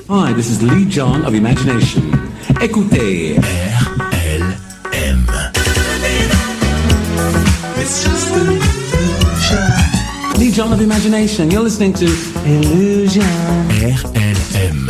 Hi, this is Lee John of Imagination. Écoutez. RLM. It's just an illusion. Lee John of Imagination. You're listening to Illusion. RLM.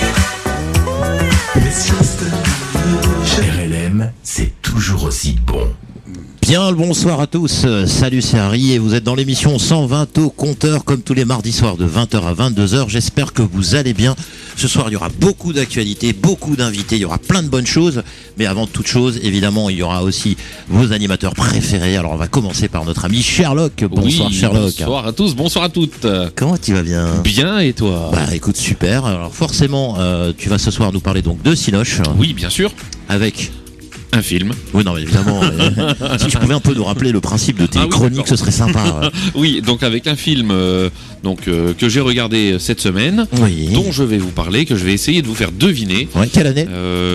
It's just an illusion. RLM, c'est toujours aussi bon. Bien le bonsoir à tous, salut c'est Harry et vous êtes dans l'émission 120 au compteur comme tous les mardis soirs de 20h à 22h, j'espère que vous allez bien. Ce soir il y aura beaucoup d'actualités, beaucoup d'invités, il y aura plein de bonnes choses, mais avant toute chose évidemment il y aura aussi vos animateurs préférés. Alors on va commencer par notre ami Sherlock, bonsoir oui, Sherlock. Bonsoir à tous, bonsoir à toutes. Comment tu vas bien? Bien et toi? Bah écoute super, alors forcément tu vas ce soir nous parler donc de Cinoche. Oui bien sûr. Avec... Un film. Oui, non, mais évidemment. Si tu pouvais un peu nous rappeler le principe de tes chroniques, ce serait sympa. Oui, donc avec un film que j'ai regardé cette semaine, Oui. dont je vais vous parler, que je vais essayer de vous faire deviner. Ouais, quelle année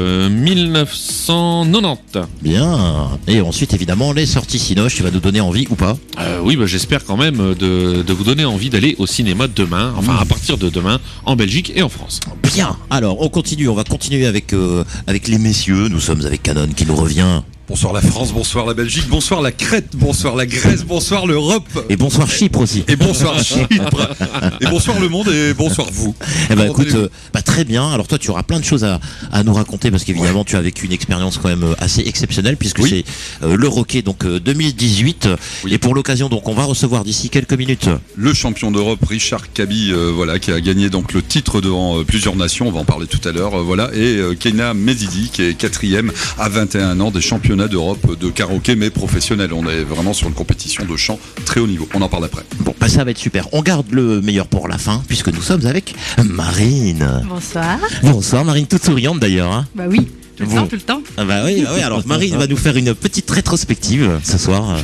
1990. Bien. Et ensuite, évidemment, les sorties Cinoche, tu vas nous donner envie ou pas? Oui, bah, j'espère quand même de vous donner envie d'aller au cinéma demain, enfin à partir de demain, en Belgique et en France. Bien. Alors, on va continuer avec les messieurs. Nous sommes avec Canon qui nous revient. Bonsoir la France, bonsoir la Belgique, bonsoir la Crète, bonsoir la Grèce, bonsoir l'Europe. Et bonsoir Chypre aussi. Et bonsoir Chypre. Et bonsoir le monde et bonsoir vous. Eh ben Comment écoute, très bien. Alors toi, tu auras plein de choses à nous raconter parce qu'évidemment, tu as vécu une expérience quand même assez exceptionnelle puisque Oui. c'est le Rocket donc 2018. Oui. Et pour l'occasion, donc on va recevoir d'ici quelques minutes. Le champion d'Europe Richard Cabi, qui a gagné donc le titre devant plusieurs nations, on va en parler tout à l'heure, et Keina Mezidi qui est 4e à 21 ans des championnats d'Europe de karaoké mais professionnel. On est vraiment sur une compétition de chant très haut niveau. On en parle après. Bon, bah ça va être super. On garde le meilleur pour la fin puisque nous sommes avec Marine. Bonsoir. Bonsoir Marine, toute souriante d'ailleurs. Hein. Bah oui, tout le Bon. temps, tout le temps. Ah bah oui. Alors Marine va nous faire une petite rétrospective ce soir.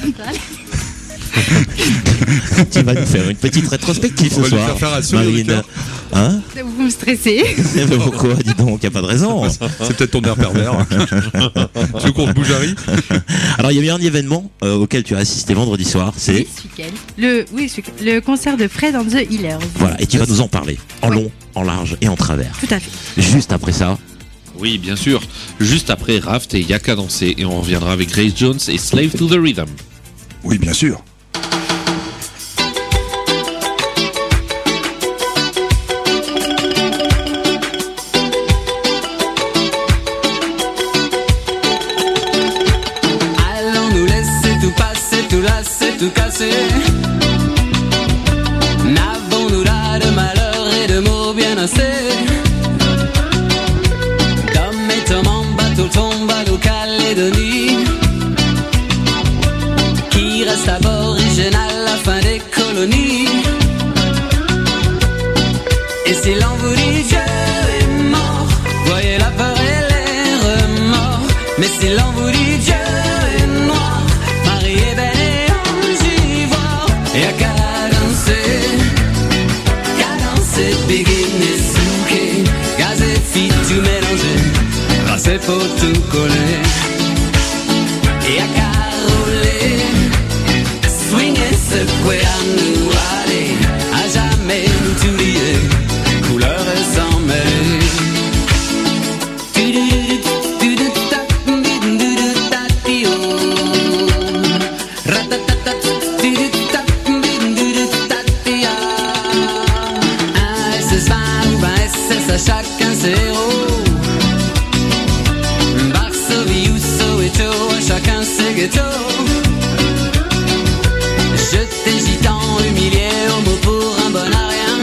Tu vas nous faire une petite rétrospective On ce va lui soir, faire faire un sourire du Marine. cœur. Hein? Vous me stressez. Mais pourquoi? Dis donc, y a pas de raison. C'est peut-être ton air pervers. Tu veux qu'on se bouge, Harry? Alors il y a eu un événement auquel tu as assisté vendredi soir, c'est... Oui, ce week-end. Le concert de Fred and the Healers. Voilà, et tu vas nous en parler, en long, en large et en travers. Tout à fait. Juste après ça, Oui, bien sûr. Juste après Raft et Yaka danser et on reviendra avec Grace Jones et Slave to the Rhythm. Oui, bien sûr. Allons nous laisser tout passer, tout lasser, tout casser. N'avons-nous là de malheur et de mots bien assez? D'hommes et hommes en bateau tombent à l'eau Calédonie, qui reste aboriginal à la fin des colonies. Et si l'on vous dit Dieu est mort, voyez la peur et les remords. Mais si l'on vous dit Dieu est noir, Marie est belle et ange ivoire. Et à cadencer, begin et souquer, gaz et fit tout mélanger, passer pour tout coller. Et à caroler, swinger, secouer à nous aller, à jamais nous tout lier, couleur et sans mêler. Chacun ses héros, Varsovie ou Soweto, chacun ses ghettos. Jeté gitan, humilié, homo pour un bon à rien.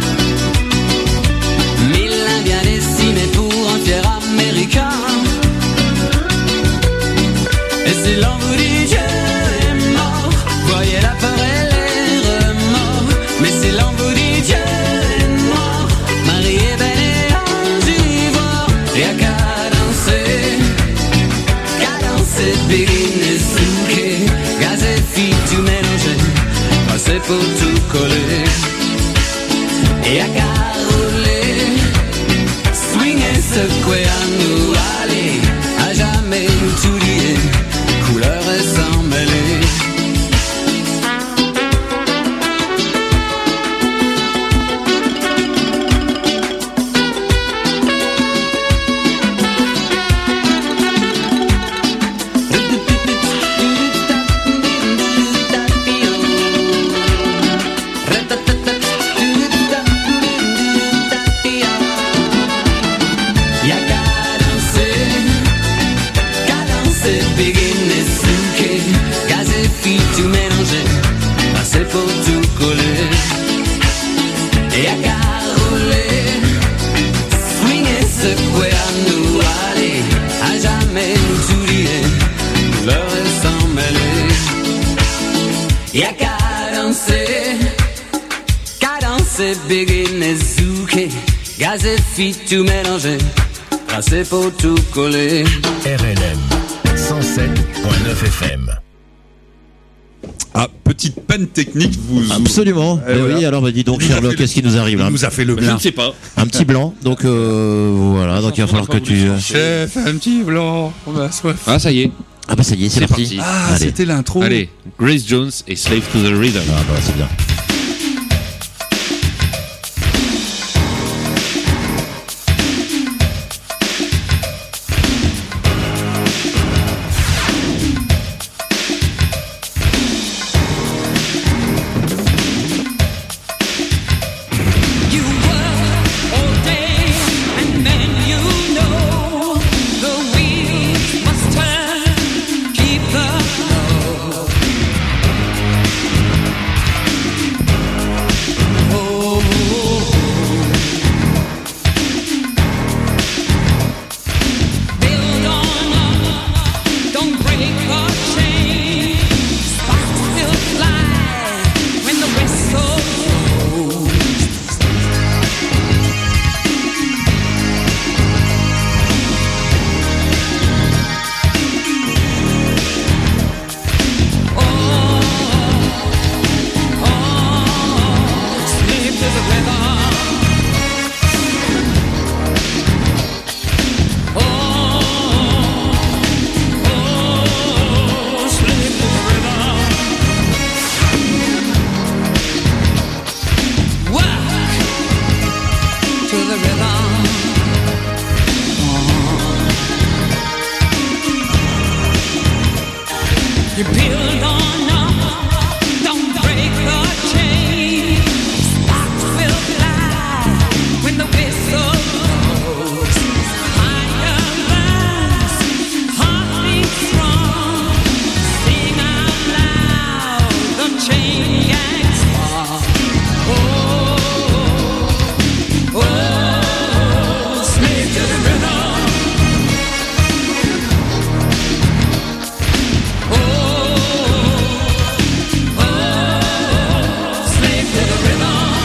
1000 Indiens décimés pour un fier américain. Et si l'on vous dit Dieu est mort, voyez la peur et les remords. Mais si l'on vous dit Dieu est noir, Marie est belle et ange ivoire. Et à cadencer, begin et souquer, gaz et fit tout mélanger, passer pour tout coller. Et à caroler, swinger, secouer à nous aller, à jamais nous tout lier, couleur et sans mêler. Beguinezuke, gaz et fit tout mélanger, tracé pour tout coller. RLM 107.9 FM. Ah, petite panne technique, vous. Absolument. Et voilà. Oui, alors bah, dis donc, Il nous a Sherlock, fait qu'est-ce qui nous arrive là? Il nous a fait le Je bien. ne sais pas. Un petit blanc. Donc voilà, donc il va falloir que tu. Chef, un petit blanc, on a soif. Ah, ça y est. Ah bah ça y est, c'est C'est parti. parti. Ah, Allez. c'était l'intro. Allez, Grace Jones et Slave to the Rhythm. Ah bah c'est bien. You work all day and then you know the wheels must turn. Keep the flow. Build on up, don't break the chain. Sparks will fly when the whistle blows. Slave to the rhythm. Slave to the rhythm. Work to the rhythm. You build on up, don't break the chain. Sparks will fly when the whistle blows. Fire burns, heartbeat strong. Sing out loud, the chain gang song. Slave to the rhythm. Slave to the rhythm.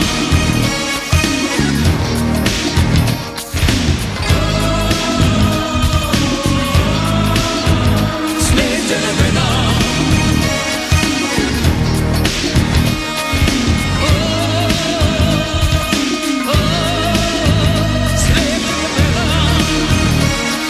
Slave to the rhythm. Slave to the rhythm.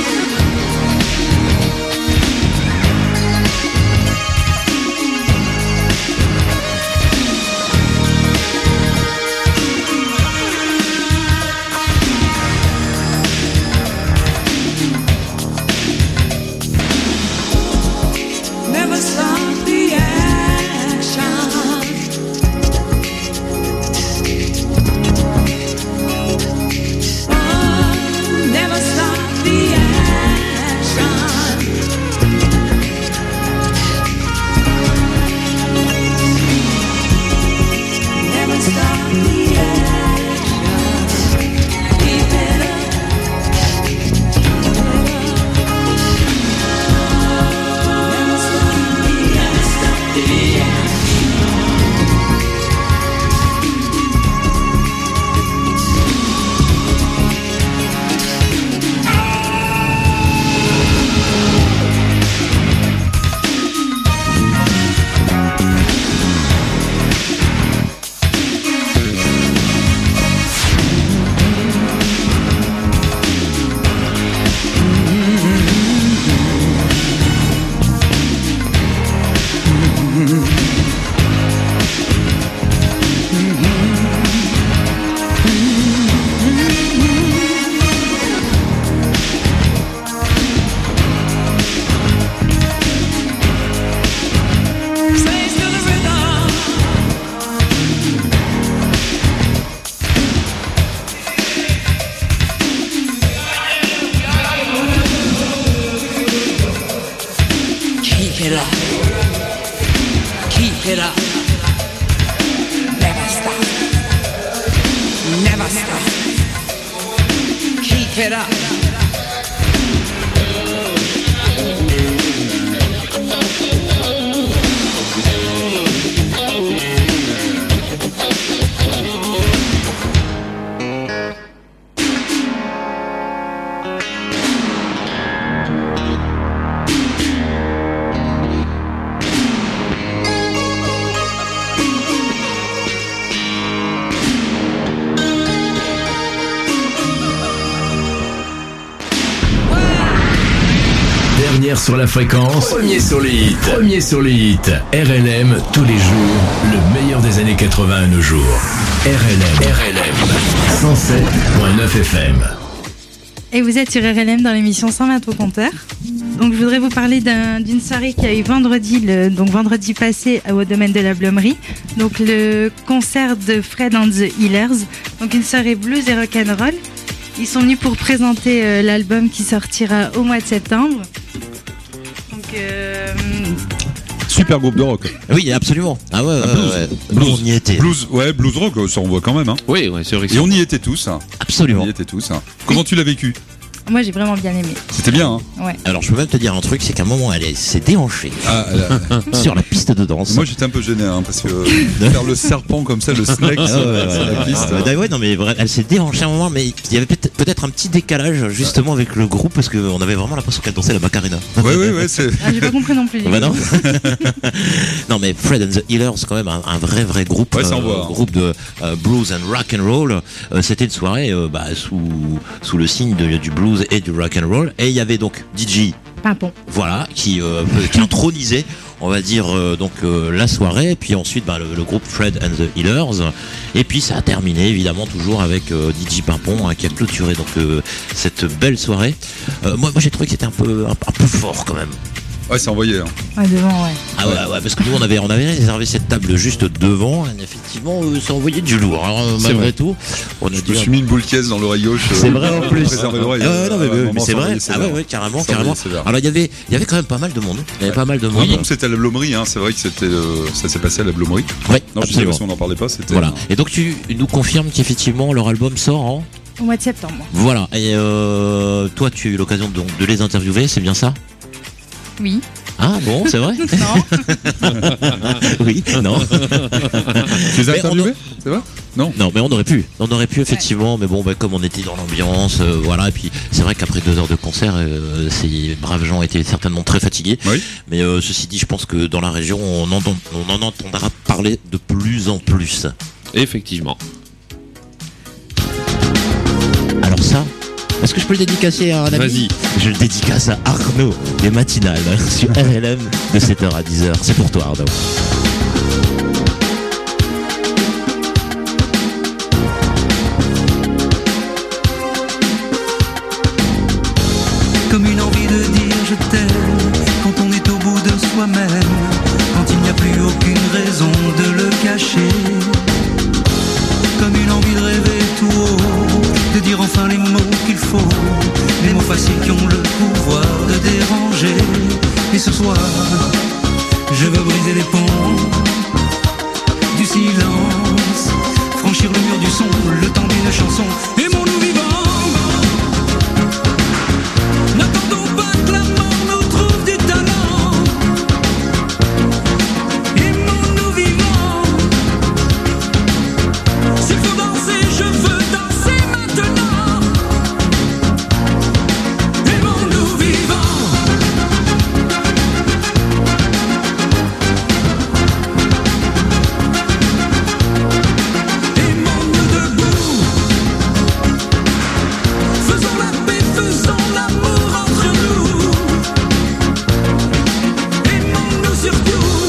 Never stop the action. Oh, never stop the action. Never stop the action. Keep it up. Never stop the action. Slaves to the rhythm. Keep it up. Keep it up. Never stop. Never stop. Keep it up. dernière sur la fréquence, premier sur les hits. Premier sur les hits. RLM, tous les jours, le meilleur des années 80 à nos jours. RLM 107.9 FM. Et vous êtes sur RLM dans l'émission 120 au compteur. Donc je voudrais vous parler d'une soirée qui a eu vendredi passé au domaine de la Blomerie. Donc le concert de Fred and the Healers. Donc une soirée blues et rock'n'roll. Ils sont venus pour présenter l'album qui sortira au mois de septembre. Donc Super groupe de rock. Oui, absolument. Ah ouais, Blues. Nous, on y était. Blues rock, ça on voit quand même. Hein. Oui, c'est vrai que Et on y était tous. Hein. Absolument. On y était tous. Hein. Comment tu l'as vécu? moi j'ai vraiment bien aimé. C'était bien. Hein. Ouais. Alors, je peux même te dire un truc, c'est qu'à un moment, elle s'est déhanchée sur la piste de danse. Moi j'étais un peu gêné hein, parce que faire le serpent comme ça, le snake sur la piste. Ouais, non, mais elle s'est déhanchée à un moment, mais il y avait peut-être un petit décalage justement avec le groupe parce qu'on avait vraiment l'impression qu'elle dansait la Macarena. Ouais, c'est. Ah, j'ai pas compris non plus. Bah non. Non, mais Fred and the Healers, c'est quand même un vrai groupe, Ouais, ça envoie, hein. groupe de blues and rock and roll. C'était une soirée sous le signe du blues et du rock and roll. Et il y avait donc DJ Pimpon. Voilà, qui intronisait, on va dire, la soirée. Et puis ensuite, le groupe Fred and the Healers. Et puis ça a terminé, évidemment, toujours avec DJ Pimpon, qui a clôturé cette belle soirée. Moi, j'ai trouvé que c'était un peu fort quand même. Ouais, c'est envoyé. Hein. Ouais, devant, ouais. Ah ouais, parce que nous on avait réservé cette table juste devant, et effectivement ça envoyait du lourd. Alors malgré tout, on a Je me suis mis une boule caisse dans l'oreille gauche. C'est vrai en plus. Préserver l'oreille. Mais c'est vrai. Ah ouais, carrément. Alors il y avait quand même pas mal de monde. Oui, donc c'était à la Blomerie, hein. C'est vrai que ça s'est passé à la Blomerie. Ouais, non, je sais absolument. pas si on n'en parlait pas. C'était. Voilà. Et donc tu nous confirmes qu'effectivement leur album sort en. Au mois de septembre. Voilà. Et toi, tu as eu l'occasion de les interviewer, c'est bien ça? Oui. Ah bon, c'est vrai? Non. Oui, non. Tu les as interviewés? C'est vrai? Non. Non, mais on aurait pu effectivement, mais bon, comme on était dans l'ambiance, voilà, et puis c'est vrai qu'après 2 heures de concert, ces braves gens étaient certainement très fatigués. Oui. Mais ceci dit, je pense que dans la région, on en entendra parler de plus en plus. Effectivement. Alors ça, est-ce que je peux le dédicacer à un ami? Vas-y. Je le dédicace à Arnaud, des matinales, sur RLM de 7h à 10h. C'est pour toi, Arnaud. Comme une envie de dire je t'aime quand on est au bout de soi-même, quand il n'y a plus aucune raison de le cacher. Comme une envie de rêver tout haut, de dire enfin les mots qu'il faut, les mots faciles qui ont le pouvoir de déranger. Et ce soir, je veux briser les ponts du silence, franchir le mur du son, le temps d'une chanson. Aimons-nous vivants. N'attendons pas que la mort nous trouve du talent. Aimons-nous vivants. S'il faut danser, je veux danser maintenant. Aimons-nous vivants. Aimons-nous debout. Faisons la paix, faisons l'amour entre nous. Aimons-nous surtout.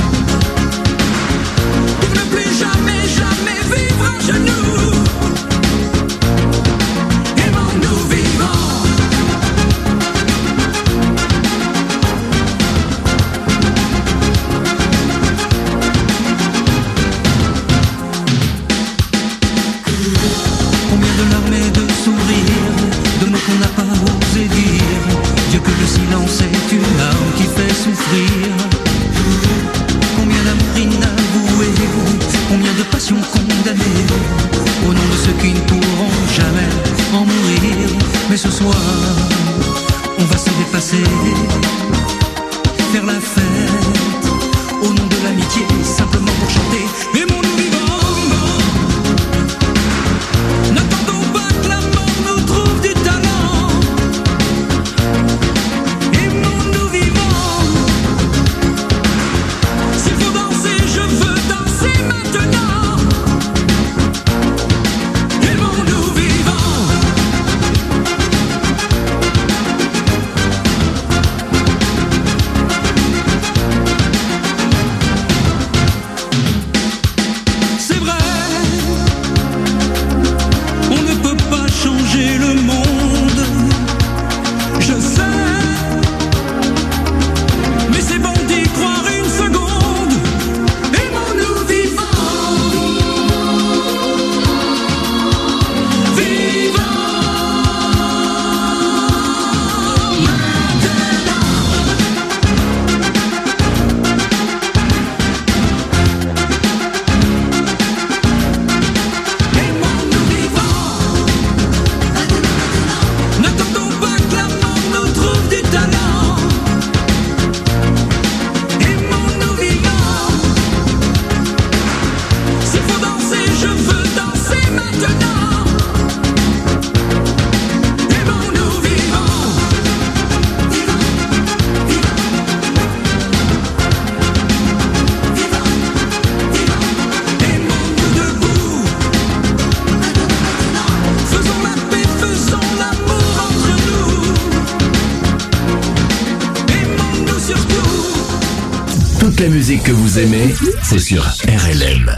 Pour ne plus jamais, jamais vivre à genoux. Aimons-nous vivants. Combien de larmes et de sourires, de mots qu'on n'a pas osé dire. Dieu que le silence est une arme qui fait souffrir. Combien d'amour inavoué, combien de passions condamnées, au nom de ceux qui ne pourront jamais en mourir. Mais ce soir, on va se dépasser, faire la fête, au nom de l'amitié, simplement pour chanter. Aimons-nous vivants. N'attendons pas que la mort nous trouve du talent. Aimons-nous vivants. S'il faut danser, je veux danser maintenant. Aimons-nous vivants. Toute la musique que vous aimez, c'est sur RLM.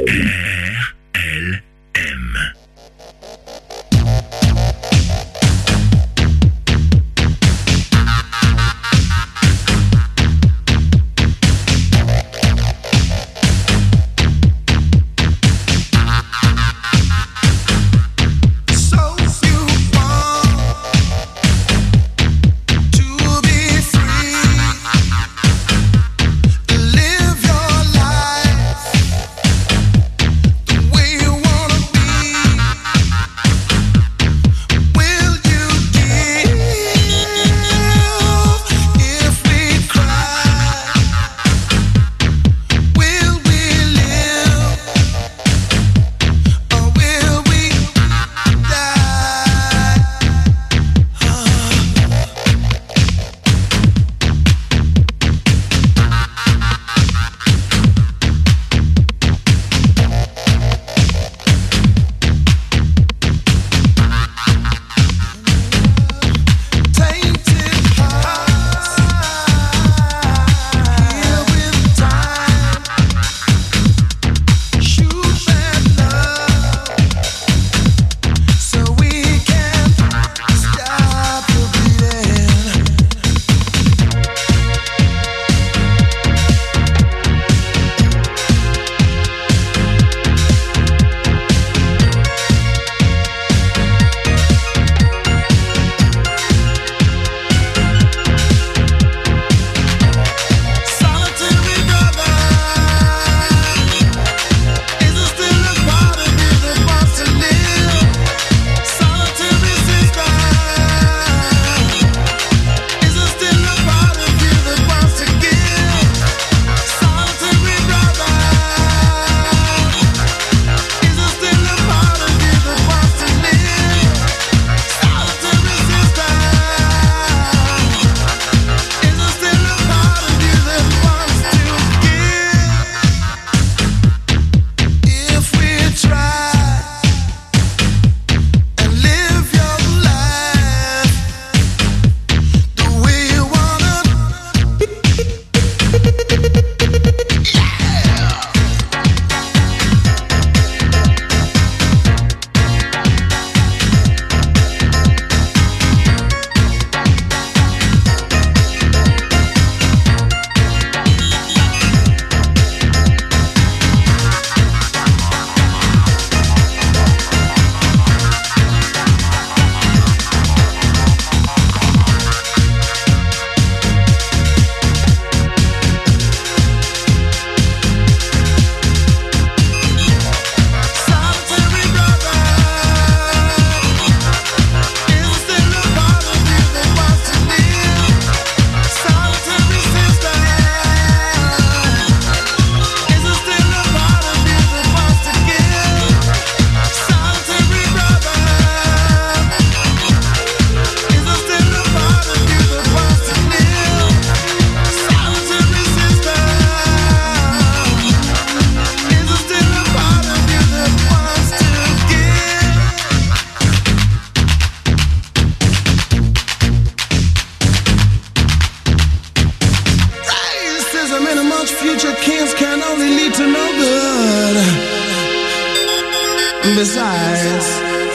Besides,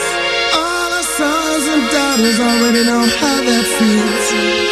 all our sons and daughters already know how that feels.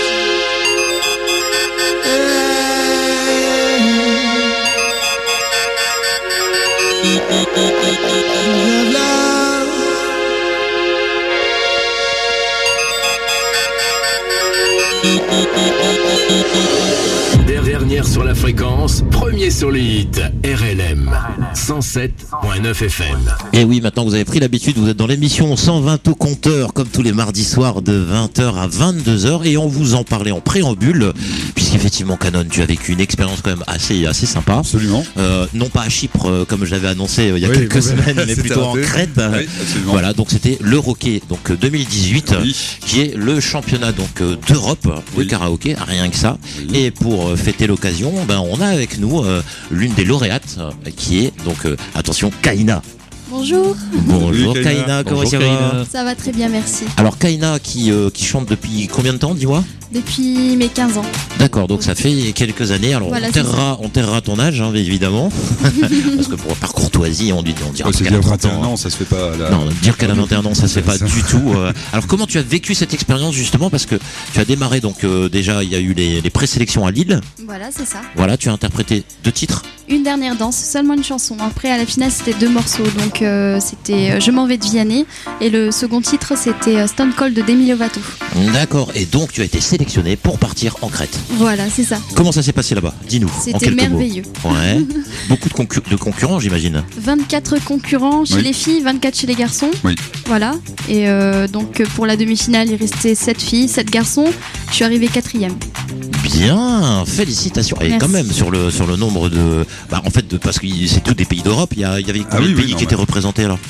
Dernière sur la fréquence, premier sur les hits, RLM 107.9 FM. Et oui, maintenant vous avez pris l'habitude, vous êtes dans l'émission 120 au compteur, comme tous les mardis soirs de 20h à 22h, et on vous en parlait en préambule, puisqu'effectivement Canon, tu as vécu une expérience quand même assez sympa. Absolument. Non pas à Chypre, comme je l'avais annoncé il y a quelques semaines, mais plutôt en Crète. Oui, absolument. Voilà, donc c'était l'Euroquai, donc 2018, Oui. qui est le championnat donc d'Europe de Oui. karaoké, rien que ça. Oui. Et pour fêter l'occasion, ben on a avec nous l'une des lauréates qui est donc attention, Kaina. Bonjour. Bonjour Salut, Kaina, comment Bonjour, ça va? Kaina. Ça va très bien, merci. Alors Kaina qui chante depuis combien de temps, dis-moi? Depuis mes 15 ans. D'accord, donc ça fait quelques années. Alors Voilà, on terrera ton âge, hein, évidemment. Parce que par courtoisie, on dira C'est qu'elle a dire 30 21 ans. ans, ça se fait pas. Là. Non, dire qu'elle a 21 ans, ça se fait pas du tout. Alors comment tu as vécu cette expérience justement? Parce que tu as démarré, donc déjà il y a eu les présélections à Lille. Voilà, c'est ça. Voilà, tu as interprété 2 titres. Une dernière danse, seulement une chanson. Après, à la finale, c'était 2 morceaux. Donc, c'était Je m'en vais de Vianney. Et le second titre, c'était Stone Cold de Demi Lovato. D'accord, et donc tu as été sélectionné pour partir en Crète. Voilà, c'est ça. Comment ça s'est passé là-bas? Dis-nous. en C'était quelques merveilleux. mots. Ouais. Beaucoup de concurrents, j'imagine. 24 concurrents chez Oui. les filles, 24 chez les garçons. Oui. Voilà. Et donc, pour la demi-finale, il restait 7 filles, 7 garçons. Je suis arrivée 4e. Bien, félicitations. Et Merci. quand même sur le nombre de, parce que c'est tous des pays d'Europe. Il y avait combien Ah oui, de oui, pays non, qui étaient mais- représentés alors?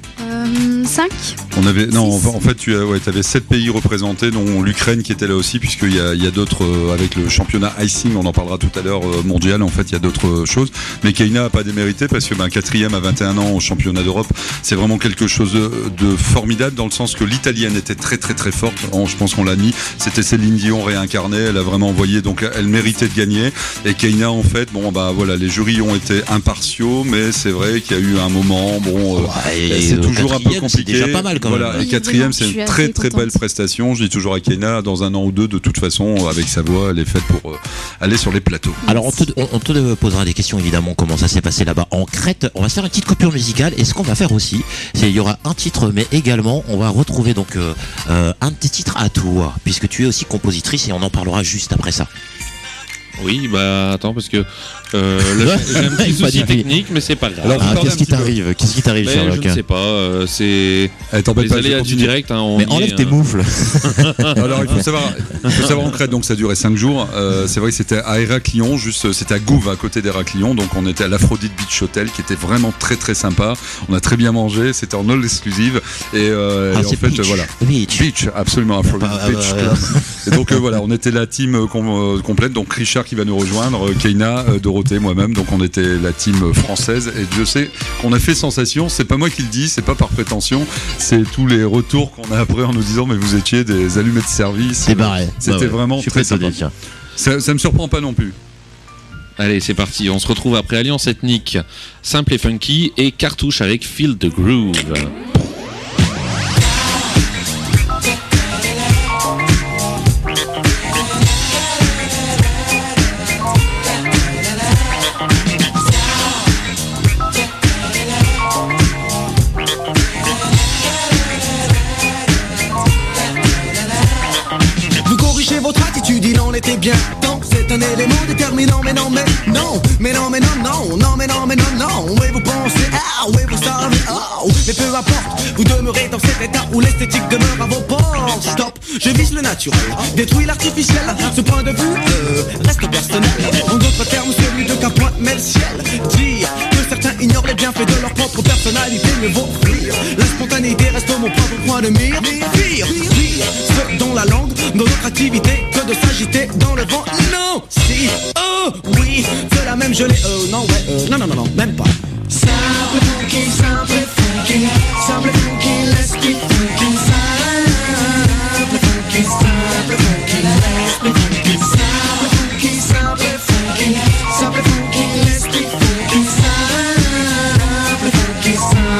5. On avait non, Six. en fait tu avais 7 pays représentés, dont l'Ukraine qui était là aussi, puisqu'il y a d'autres avec le championnat icing, on en parlera tout à l'heure, mondial. En fait, il y a d'autres choses. Mais Kaina a pas démérité parce que 4e à 21 ans au championnat d'Europe, c'est vraiment quelque chose de formidable dans le sens que l'italienne était très très très forte. Je pense qu'on l'a mis. C'était Céline Dion réincarnée. Elle a vraiment envoyé, donc elle méritait de gagner. Et Kaina, en fait, les jurys ont été impartiaux, mais c'est vrai qu'il y a eu un moment, c'est toujours un peu quatrième, c'est compliqué. déjà pas mal quand même. Voilà, Oui, et 4e, vraiment, c'est je suis une très assez très contente. belle prestation. Je dis toujours à Kaina, dans 1 an ou 2, de toute façon, avec sa voix, elle est faite pour aller sur les plateaux. Alors on te posera des questions évidemment, comment ça s'est passé là-bas en Crète. On va se faire une petite coupure musicale et ce qu'on va faire aussi, c'est il y aura un titre, mais également on va retrouver donc un petit titre à toi, puisque tu es aussi compositrice et on en parlera juste après ça. Oui, bah attends, parce que là, j'ai un petit Pas souci du tout. technique, mais c'est pas grave. Alors, Ah, parlez qu'est-ce un qui petit peu. t'arrive? Qu'est-ce qui t'arrive, Mais Sherlock? je ne sais pas, c'est T'embête les pas, je aléas du continue. direct. Hein, on Mais y enlève est, tes hein. moufles. Alors il faut savoir en Crète, donc ça durait 5 jours. C'est vrai que c'était à Héraclion, c'était à Gouves, à côté d'Héraclion. Donc on était à l'Aphrodite Beach Hotel, qui était vraiment très très sympa. On a très bien mangé, c'était en all exclusive. Et en c'est fait, Beach. voilà. Beach. Absolument, Aphrodite Ah, Beach ouais. Club. Et donc voilà, on était la team complète. Donc Richard qui va nous rejoindre, Kaina, Dorothée, moi-même. Donc on était la team française. Et je sais qu'on a fait sensation. C'est pas moi qui le dis, c'est pas par prétention. C'est tous les retours qu'on a après en nous disant, mais vous étiez des allumés de service. C'est barré. C'était vraiment Je suis très très étonné, sympa. tiens. Ça me surprend pas non plus. Allez, c'est parti. On se retrouve après Alliance Ethnique, Simple et Funky et Cartouche avec Feel the Groove. Vous corrigez votre attitude, il en était bien temps. C'est un élément déterminant, mais non, mais non, mais non, mais non, non, non, mais non, mais non, non. Oui, vous pensez, oui, vous savez, mais peu importe, vous demeurez dans cet état où l'esthétique demeure à vos portes. Stop, je vise le naturel, détruis l'artificiel. Ce point de vue reste personnel. En d'autres termes, celui de qu'un point met le ciel. Dire que certains ignorent les bienfaits de leur propre personnalité ne vaut fuir. La spontanéité reste mon propre point de mire. Pire, ce dont la langue, dans notre activité, que de s'agiter dans le vent. Non, si, oui, cela même je l'ai, non, ouais, non, non, non, non, même pas. Simple funky, simple funky, simple funky, let's keep funky. Simple funky, simple funky, let's be funky. Simple funky, simple funky, simple funky, let's keep funky. Simple funky,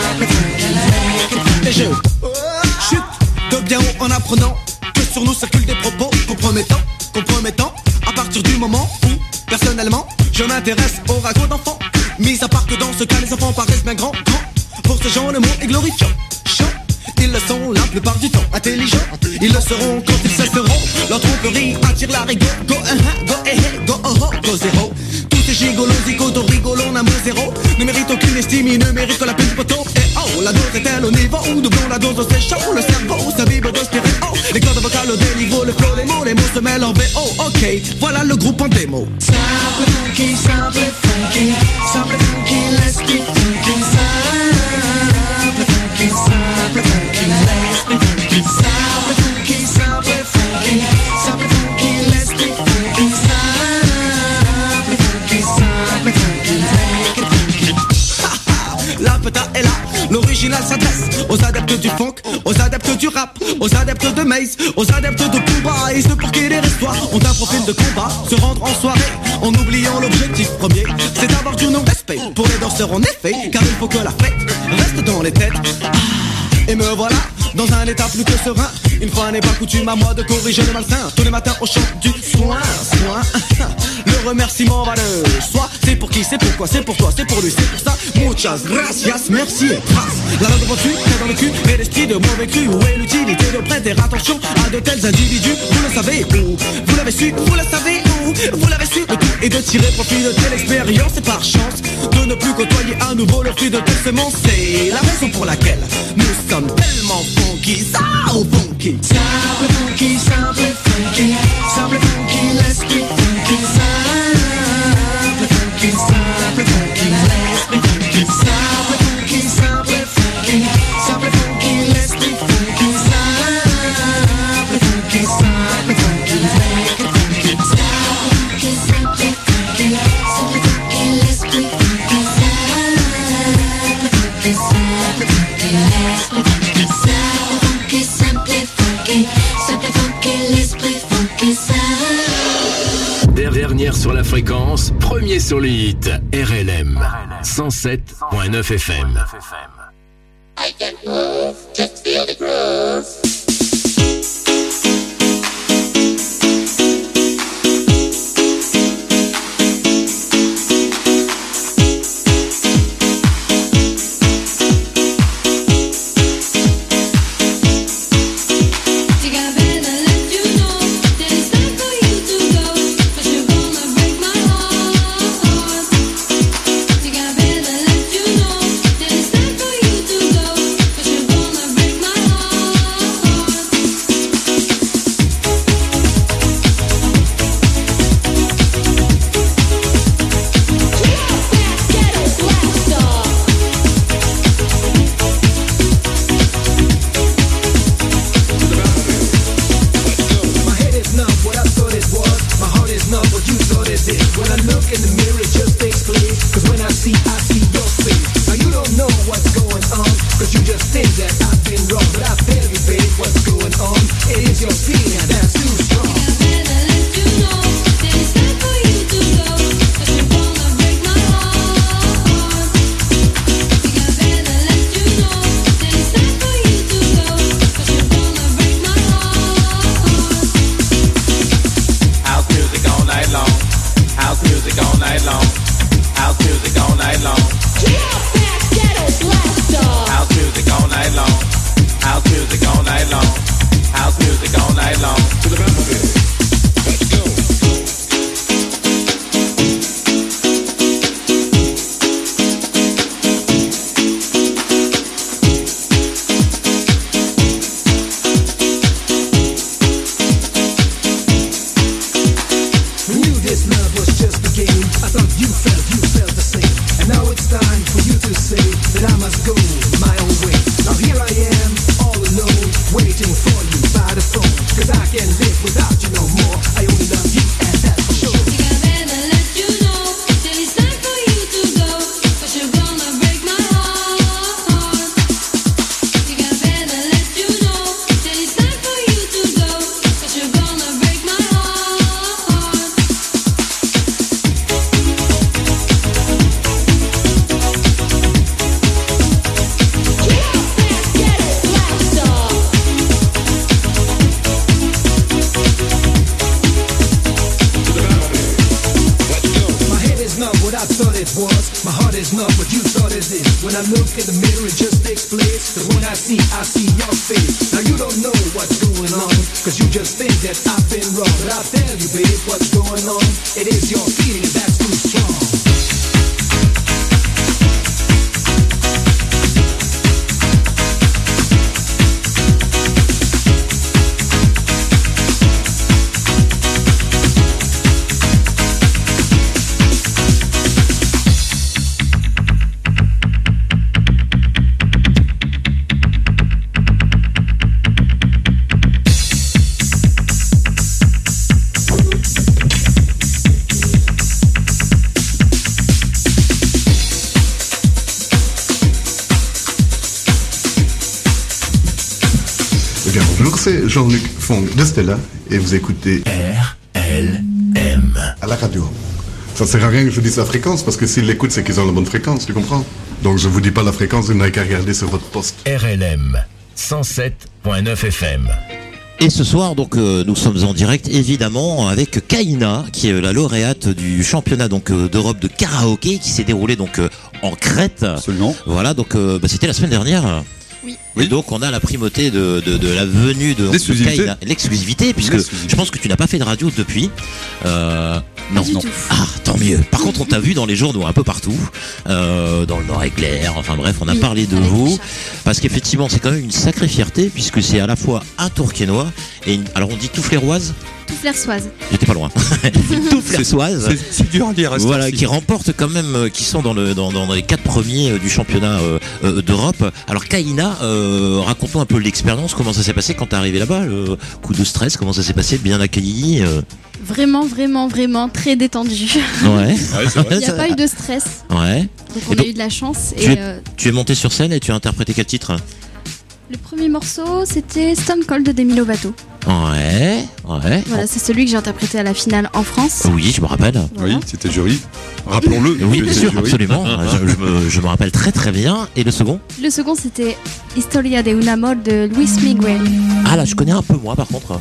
let's be funky. Les jeux, chute de bien haut en apprenant que sur nous circulent des propos compromettants, à partir du moment où, personnellement, je m'intéresse aux ragots d'enfants. Mis à part que dans ce cas, les enfants paraissent bien grands. Pour ce genre, le mot est glorifiant. Chiant, ils le sont la plupart du temps. Intelligents, ils le seront quand ils cesseront. Leur tromperie attire la rigueur. Go, go, go, go, zéro. Tous ces gigolos, zigotos, rigolons, n'amour zéro. Ne méritent aucune estime, ils ne méritent que la peine du poteau. Et oh, la dose est-elle au niveau où doublons la dose, c'est chaud. Le cerveau s'avive de stéréo. Les cordes vocales au déniveau, le flow, les mots se mêlent en VO. Ok, voilà le groupe en démo. Simple funky, simple funky, simple funky, let's keep funky. Simple funky, simple funky, let's be funky. Simple funky, simple funky, simple funky, let's keep funky. Simple funky, simple funky, make it funky. La peta est là, adeptes du rap, aux adeptes de Maze, aux adeptes de Booba et ceux pour qui les histoires ont un profil de combat. Se rendre en soirée en oubliant l'objectif premier, c'est avoir du non-respect pour les danseurs en effet, car il faut que la fête reste dans les têtes. Et me voilà dans un état plus que serein. Une fois n'est pas coutume à moi de corriger le malsain. Tous les matins au chant du soin. Le remerciement va le soi. C'est pour qui, c'est pourquoi, c'est pour toi, c'est pour lui, c'est pour ça. Muchas gracias, merci et grâce. La langue reçue, est dans le cul, et l'esprit de mauvais cru. Où est l'utilité de prêter attention à de tels individus? Vous le savez où? Vous l'avez su, vous le savez où? Vous l'avez su, le tout est de tirer profit de telle expérience. Et par chance, de ne plus côtoyer à nouveau le fruit de telle semence. C'est la raison pour laquelle nous sommes tellement funky, so funky. Simple funky, simple funky, simple funky, let's be funky. Simple funky, simple funky, let's be funky. Simple funky, simple funky, simple funky, let's be funky. Simple funky, simple funky, make it funky. Simple funky, simple funky, simple funky, let's be funky. Simple funky, simple funky, let's be funky. Dernière sur la fréquence, premier sur le hit, RLM 107.9 FM. I can move, just feel the groove. Bien, bonjour, c'est Jean-Luc Fong de Stella et vous écoutez RLM à la radio. Ça sert à rien que je vous dise la fréquence parce que s'ils l'écoutent, c'est qu'ils ont la bonne fréquence, tu comprends? Donc je vous dis pas la fréquence, vous n'avez qu'à regarder sur votre poste. RLM 107.9 FM. Et ce soir, donc, nous sommes en direct, évidemment, avec Kaina, qui est la lauréate du championnat donc d'Europe de karaoké, qui s'est déroulé donc en Crète. Absolument. Voilà, donc c'était la semaine dernière. Oui. Et donc on a la primauté de la venue de Kaina, l'exclusivité, puisque je pense que tu n'as pas fait de radio depuis. Non. Ah, tant mieux. Par contre, on t'a vu dans les journaux un peu partout, dans le Nord-Éclair. Enfin bref, on a parlé de vous parce qu'effectivement, c'est quand même une sacrée fierté puisque c'est à la fois un Tourquenois et alors on dit Toufléroise. Touflersoise. J'étais pas loin. Touflersoise. C'est dur à dire. Voilà, qui remporte quand même, qui sont dans les 4 premiers du championnat d'Europe. Alors Kaina, raconte-nous un peu l'expérience, comment ça s'est passé quand t'es arrivé là-bas, le coup de stress, comment ça s'est passé, bien accueilli. Vraiment très détendu. Ouais. Il n'y a pas eu de stress. Ouais. Donc on a eu de la chance. Tu es monté sur scène et tu as interprété quel titre? Le premier morceau, c'était Stone Cold de Demi Lovato. Ouais. Voilà, c'est celui que j'ai interprété à la finale en France. Oui, je me rappelle. Voilà. Oui, c'était jury. Rappelons-le. Oui, bien sûr, absolument. je me rappelle très bien. Et le second? Le second, c'était Historia de un amor de Luis Miguel. Ah là, je connais un peu moins par contre.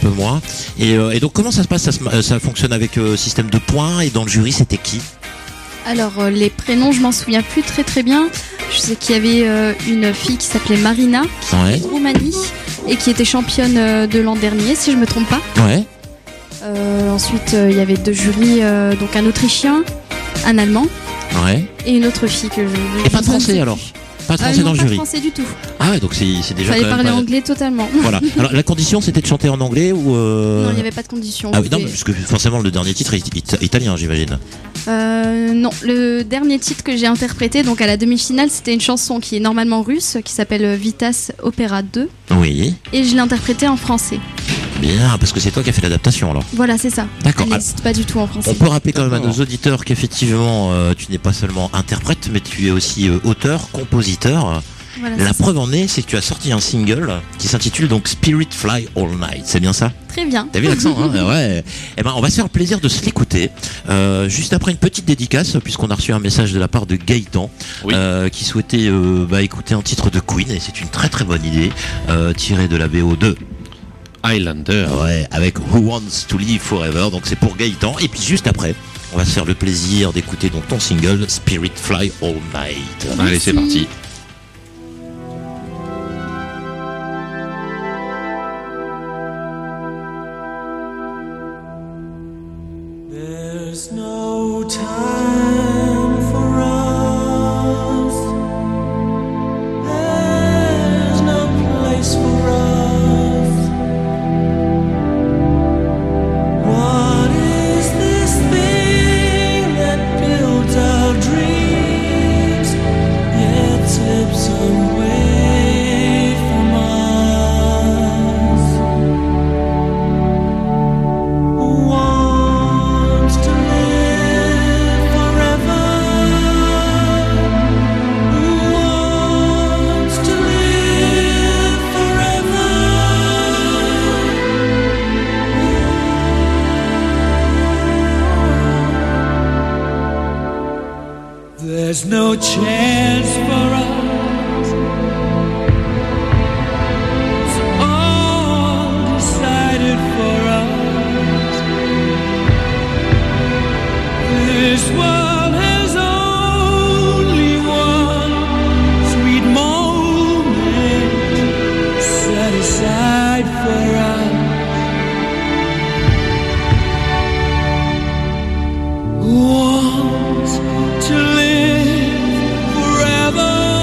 Et donc comment ça se passe? Ça fonctionne avec système de points, et dans le jury, c'était qui? Alors, les prénoms, je m'en souviens plus très bien. Je sais qu'il y avait une fille qui s'appelait Marina, qui est de Roumanie, et qui était championne de l'an dernier, si je me trompe pas. Ouais. Ensuite, il y avait 2 jurys, donc un Autrichien, un Allemand, et une autre fille que je... Et pas de français alors? Pas de français dans le jury? Pas de français du tout. Ah ouais, donc c'est déjà. Fallait parler anglais totalement. Voilà. Alors la condition, c'était de chanter en anglais ou Non, il n'y avait pas de condition. Ah oui, non, parce que forcément le dernier titre est italien, j'imagine. Non, le dernier titre que j'ai interprété, donc à la demi-finale, c'était une chanson qui est normalement russe, qui s'appelle Vitas Opera 2. Oui. Et je l'ai interprétée en français. Bien, parce que c'est toi qui as fait l'adaptation alors. Voilà, c'est ça. D'accord. Elle n'existe pas du tout en français. On peut rappeler quand même à nos auditeurs qu'effectivement, tu n'es pas seulement interprète, mais tu es aussi auteur, compositeur. Voilà, la preuve en est, c'est que tu as sorti un single qui s'intitule donc Spirit Fly All Night. C'est bien ça? Très bien. T'as vu l'accent, hein? Ouais. Eh ben, on va se faire le plaisir de se l'écouter. Juste après une petite dédicace, puisqu'on a reçu un message de la part de Gaëtan, qui souhaitait écouter un titre de Queen, et c'est une très bonne idée, tiré de la BO 2. Highlander. Ouais, avec Who Wants to Live Forever. Donc c'est pour Gaëtan. Et puis juste après, on va se faire le plaisir d'écouter donc ton single Spirit Fly All Night. Allez, c'est parti. There's no time for us. There's no place for us. What is this thing that builds our dreams, yet slips away from us? Who wants to live forever? Who wants to live forever? There's no chance for us. It's all decided for us. This world has only one sweet moment set aside for us. Who wants to live forever?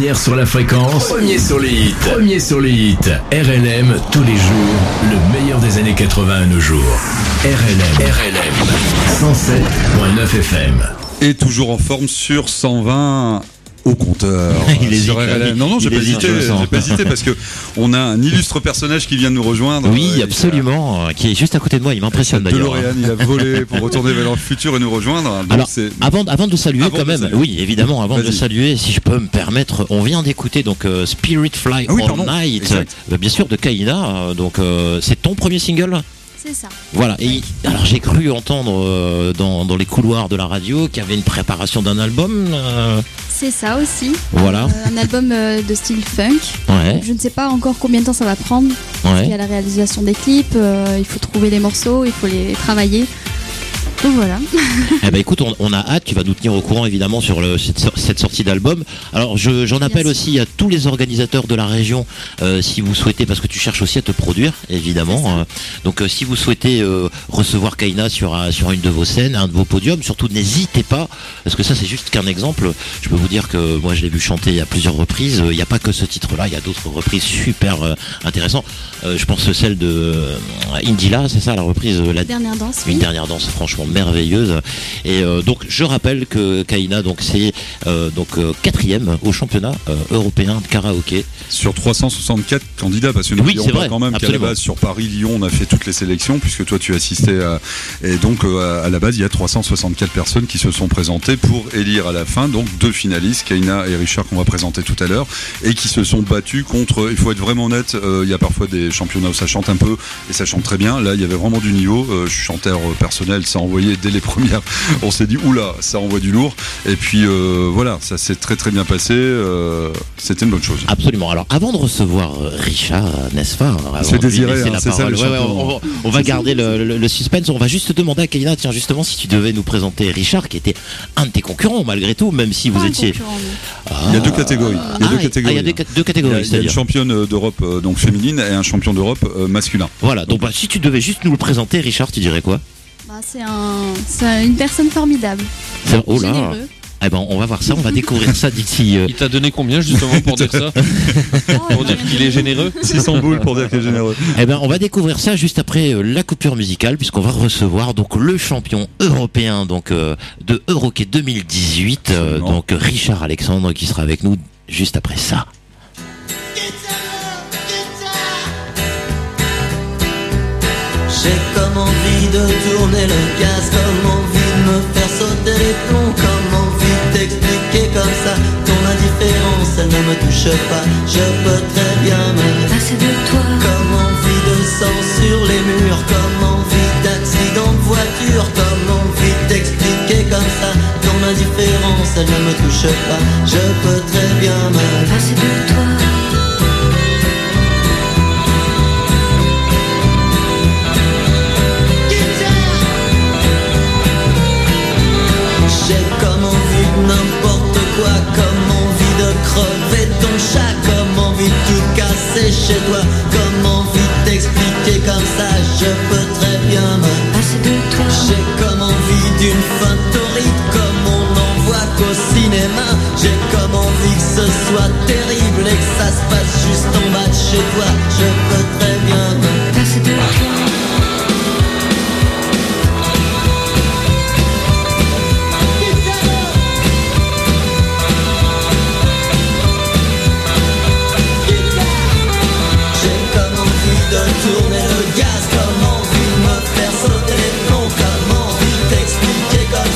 première sur la fréquence, premier sur les hits. Premier sur les hits. RLM tous les jours, le meilleur des années 80 à nos jours. RLM 107.9 FM. Et toujours en forme sur 120 au compteur. Il hésite. Sur RLM. Non, j'ai pas hésité parce que on a un illustre personnage qui vient de nous rejoindre. Oui, absolument, qui est juste à côté de moi, il m'impressionne d'ailleurs. DeLorean, il a volé pour retourner vers le futur et nous rejoindre. Donc alors, avant de le saluer oui, évidemment, avant de le saluer, si je peux me permettre, on vient d'écouter donc Spirit Fly All Night, bien sûr de Kaina, donc c'est ton premier single? C'est ça. Voilà, et alors j'ai cru entendre dans les couloirs de la radio qu'il y avait une préparation d'un album. C'est ça aussi. Voilà. Un album de style funk. Ouais. Donc, je ne sais pas encore combien de temps ça va prendre. Parce qu'il y a la réalisation des clips, il faut trouver les morceaux, il faut les travailler. Donc voilà. Eh ben écoute, on a hâte, tu vas nous tenir au courant évidemment sur cette sortie d'album. Alors j'en appelle aussi à tous les organisateurs de la région si vous souhaitez, parce que tu cherches aussi à te produire évidemment. Donc si vous souhaitez recevoir Kaina sur une de vos scènes, un de vos podiums, surtout n'hésitez pas, parce que ça c'est juste qu'un exemple. Je peux vous dire que moi je l'ai vu chanter à plusieurs reprises. Il n'y a pas que ce titre-là, il y a d'autres reprises super intéressantes. Je pense celle de Indila, c'est ça la reprise, la dernière danse. Une dernière danse franchement merveilleuse. Et donc je rappelle que Kaina donc c'est quatrième au championnat européen de karaoké sur 364 candidats, parce que n'oublions pas quand même qu'à la base sur Paris-Lyon on a fait toutes les sélections, puisque toi tu assistais et donc à la base il y a 364 personnes qui se sont présentées pour élire à la fin donc deux finalistes, Kaina et Richard, qu'on va présenter tout à l'heure, et qui se sont battus contre, il faut être vraiment honnête, il y a parfois des championnats où ça chante un peu et ça chante très bien, là il y avait vraiment du niveau, je suis chanteur personnel, ça envoyait dès les premières, on s'est dit oula, ça envoie du lourd, et puis voilà, ça s'est très très bien passé, c'était une bonne chose. Absolument. Alors avant de recevoir Richard, n'est-ce pas, c'est désiré, c'est ça, on va garder le suspense, on va juste demander à Kaina, tiens justement, si tu devais nous présenter Richard, qui était un de tes concurrents malgré tout, même si vous étiez... Il y a deux catégories. Il y a deux catégories. Il y a une championne d'Europe donc féminine et un champion d'Europe masculin. Voilà, donc si tu devais juste nous le présenter, Richard, tu dirais quoi? C'est une personne formidable. Oh là. Généreux. Eh ben, on va voir ça, on va découvrir ça d'ici. Il t'a donné combien justement pour dire ça? Pour dire qu'il est généreux? 600 boules pour dire qu'il est généreux. Eh ben, on va découvrir ça juste après la coupure musicale, puisqu'on va recevoir donc le champion européen donc de Euroké 2018, donc Richard Alexandre, qui sera avec nous juste après ça. J'ai comme envie de tourner le gaz, comme envie de me faire sauter les plombs, comme envie de t'expliquer comme ça ton indifférence, elle ne me touche pas, je peux très bien me passer de toi. Comme envie de sang sur les murs, comme envie d'accident de voiture, comme envie de t'expliquer comme ça ton indifférence, elle ne me touche pas, je peux très bien me passer de toi. J'ai comme envie de n'importe quoi, comme envie de crever ton chat, comme envie de tout casser chez toi, comme envie de t'expliquer comme ça, je peux très bien me passer de toi. J'ai comme envie d'une fin torride, comme on n'en voit qu'au cinéma. J'ai comme envie que ce soit terrible et que ça se passe juste en bas de chez toi, je peux très bien me passer de toi. Tourner le gaz, comme envie de me faire sauter les plombs, comme envie de t'expliquer comme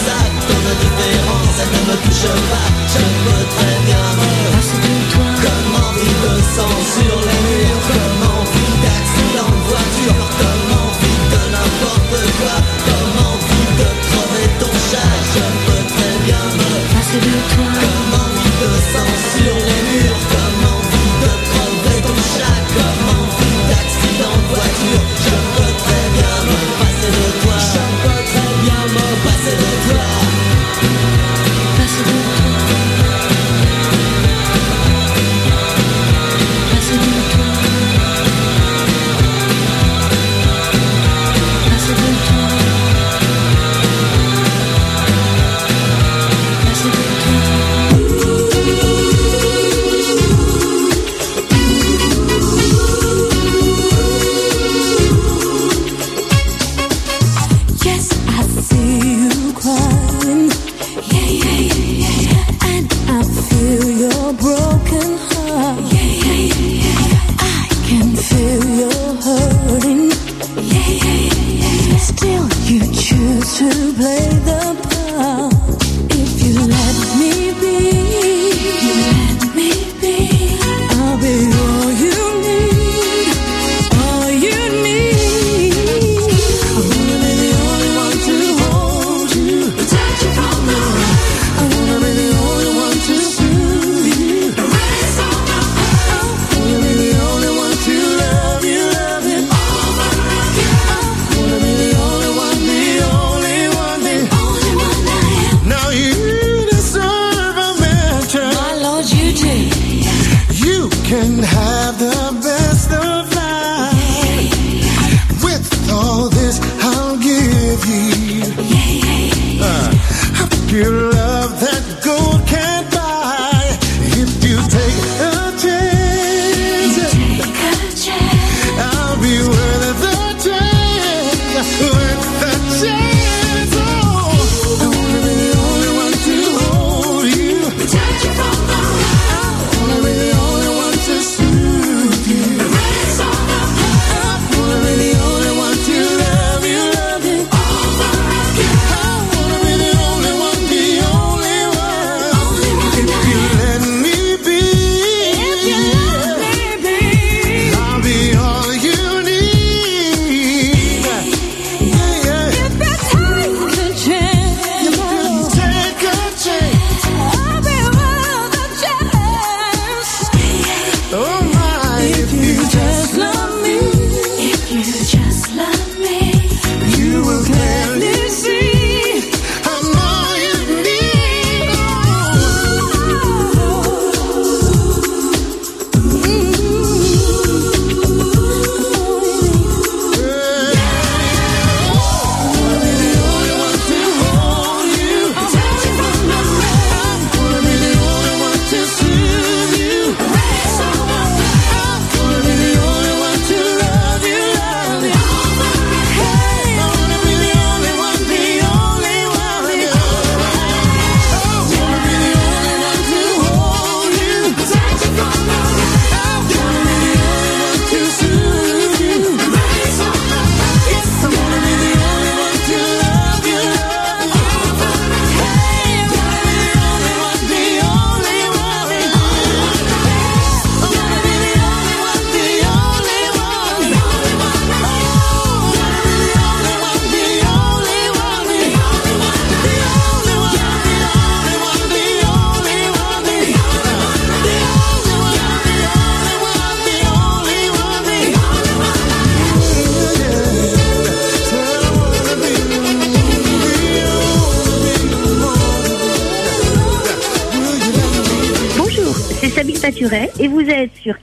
Ray et vous êtes sur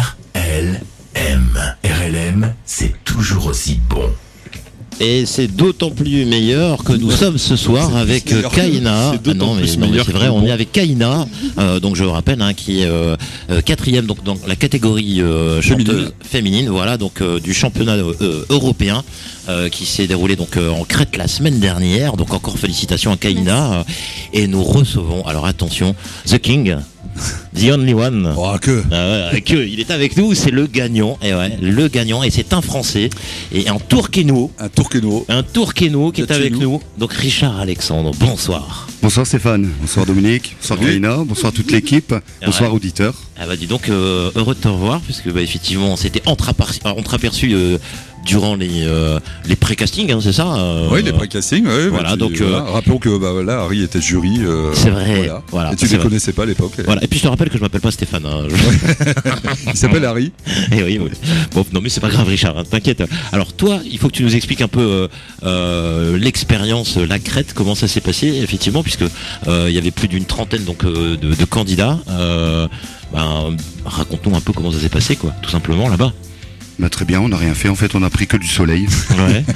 RLM, c'est toujours aussi bon. Et c'est d'autant plus meilleur que nous sommes ce soir avec Kaina. Non, mais c'est vrai, on est avec Kaina, donc je vous rappelle, qui est quatrième donc dans la catégorie chanteuse féminine, voilà, donc du championnat européen qui s'est déroulé donc en Crète la semaine dernière. Donc encore félicitations à Kaina. Et nous recevons, alors attention, The King. The Only One. Oh, que il est avec nous, c'est le gagnant. Et ouais, le gagnant, et c'est un Français et un Tourquenois. Un Tourquenois qui est avec nous. Donc Richard Alexandre, bonsoir. Bonsoir Stéphane, bonsoir Dominique, bonsoir Kaina, bonsoir toute l'équipe, bonsoir auditeurs. Ah bah dis donc, heureux de te revoir, puisque effectivement on s'était entreaperçu durant les pré-castings, c'est ça Oui, les pré-castings, oui. Voilà, donc rappelons que Harry était jury. C'est vrai. Voilà, et tu ne les connaissais pas à l'époque. Voilà. Et puis je te rappelle que je m'appelle pas Stéphane. Il s'appelle Harry. Et oui. Bon, non mais c'est pas grave, Richard, t'inquiète. Alors toi, il faut que tu nous expliques un peu l'expérience, la Crète, comment ça s'est passé, effectivement, puisque il y avait plus d'une trentaine donc de candidats. Raconte-nous un peu comment ça s'est passé, quoi, tout simplement là-bas. Bah, très bien, on n'a rien fait, en fait on a pris que du soleil. Ouais.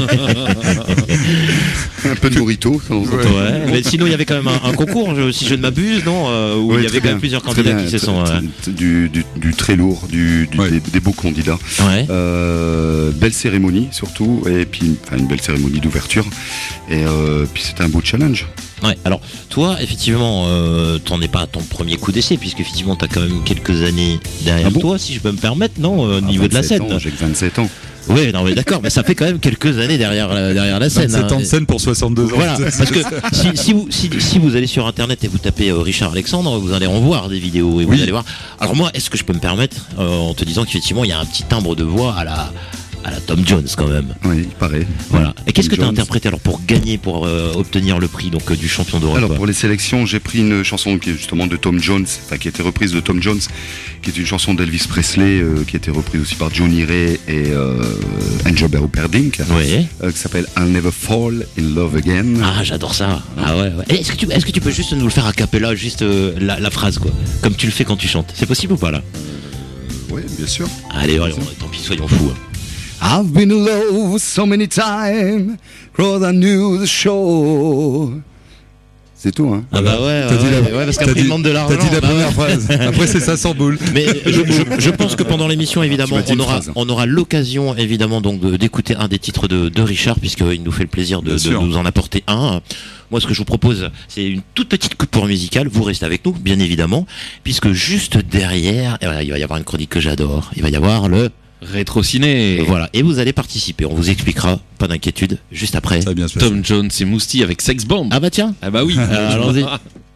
Un peu de burrito. Ouais. Mais sinon il y avait quand même un concours, si je ne m'abuse, non où il y avait quand même plusieurs candidats qui se sont... Du très lourd, des beaux candidats. Ouais. Belle cérémonie surtout, et puis une belle cérémonie d'ouverture. Et puis c'était un beau challenge. Ouais, alors toi, effectivement, t'en es pas à ton premier coup d'essai, puisque effectivement t'as quand même quelques années derrière toi, si je peux me permettre, non, au niveau de la scène. J'ai que 27 ans. Oui, non mais d'accord, mais ça fait quand même quelques années derrière la scène. 27 ans de scène pour 62 ans. Voilà, parce que si vous allez sur internet et vous tapez Richard Alexandre, vous allez en voir des vidéos et vous allez voir. Alors moi, est-ce que je peux me permettre, en te disant qu'effectivement il y a un petit timbre de voix à la Tom Jones quand même. Oui, il paraît. Voilà. Et qu'est-ce que tu as interprété alors pour gagner, pour obtenir le prix donc du champion d'Europe? Alors pour les sélections, j'ai pris une chanson qui est justement de Tom Jones, qui a été reprise de Tom Jones, qui est une chanson d'Elvis Presley, qui a été reprise aussi par Johnny Ray et Angel Berdink, qui s'appelle I'll Never Fall in Love Again. Ah, j'adore ça. Ah ouais. Et est-ce que tu peux juste nous le faire a cappella, juste la phrase, quoi, comme tu le fais quand tu chantes? C'est possible ou pas là? Oui, bien sûr. Allez, tant pis, soyons fous. I've been in love so many times, cause I knew the show. C'est tout, hein. Ah bah ouais, parce qu'après il demande de l'argent. T'as dit la première phrase. Après c'est ça sans boule. Mais je pense que pendant l'émission, évidemment, on aura l'occasion, évidemment, donc d'écouter un des titres de Richard, puisqu'il nous fait le plaisir de nous en apporter un. Moi, ce que je vous propose, c'est une toute petite coupure musicale. Vous restez avec nous, bien évidemment, puisque juste derrière, il va y avoir une chronique que j'adore. Il va y avoir le Rétro-ciné. Voilà, et vous allez participer, on vous expliquera, pas d'inquiétude, juste après. Tom Jones et Mousti avec Sex Bomb. Ah bah tiens. Ah bah oui. Allons-y.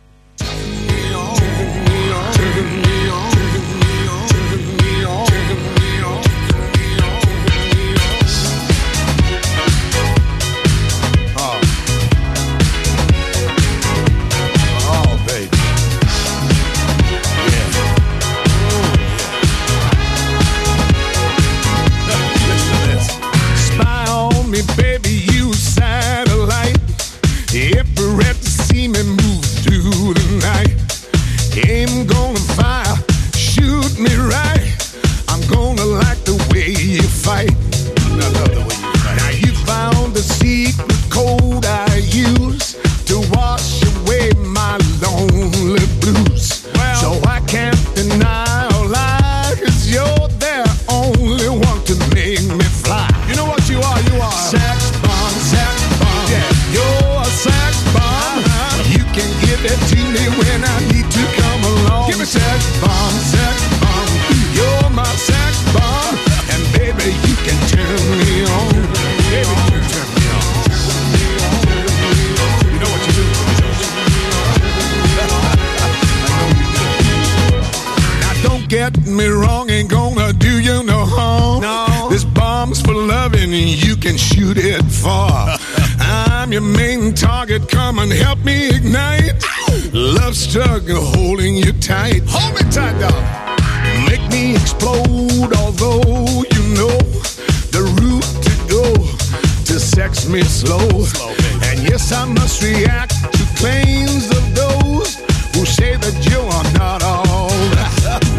Baby, you satellite. Every rep to see me move through the night. Aim gonna fire, shoot me right. I'm gonna like the way you fight. I love the way you fight. Now you found the secret code I use to wash away my lonely blues. Well, so I can't deny or lie, 'cause you're the only one to make me fly. You know what you are? You are sex bomb, yeah, you're a sex bomb. You can give it to me when I need to come along. Give me sex bomb, you're my sex bomb. And baby, you can turn me on. Baby, you can turn me on. You know what you do? I know you do. Now don't get me wrong, ain't gonna do you no harm. No. This bomb's for loving and you can shoot it far. I'm your main target, come and help me ignite. Love struggle holding you tight. Hold me tight, dog. Make me explode, although you know the route to go to sex me slow. And yes, I must react to claims of those who say that you are not all that.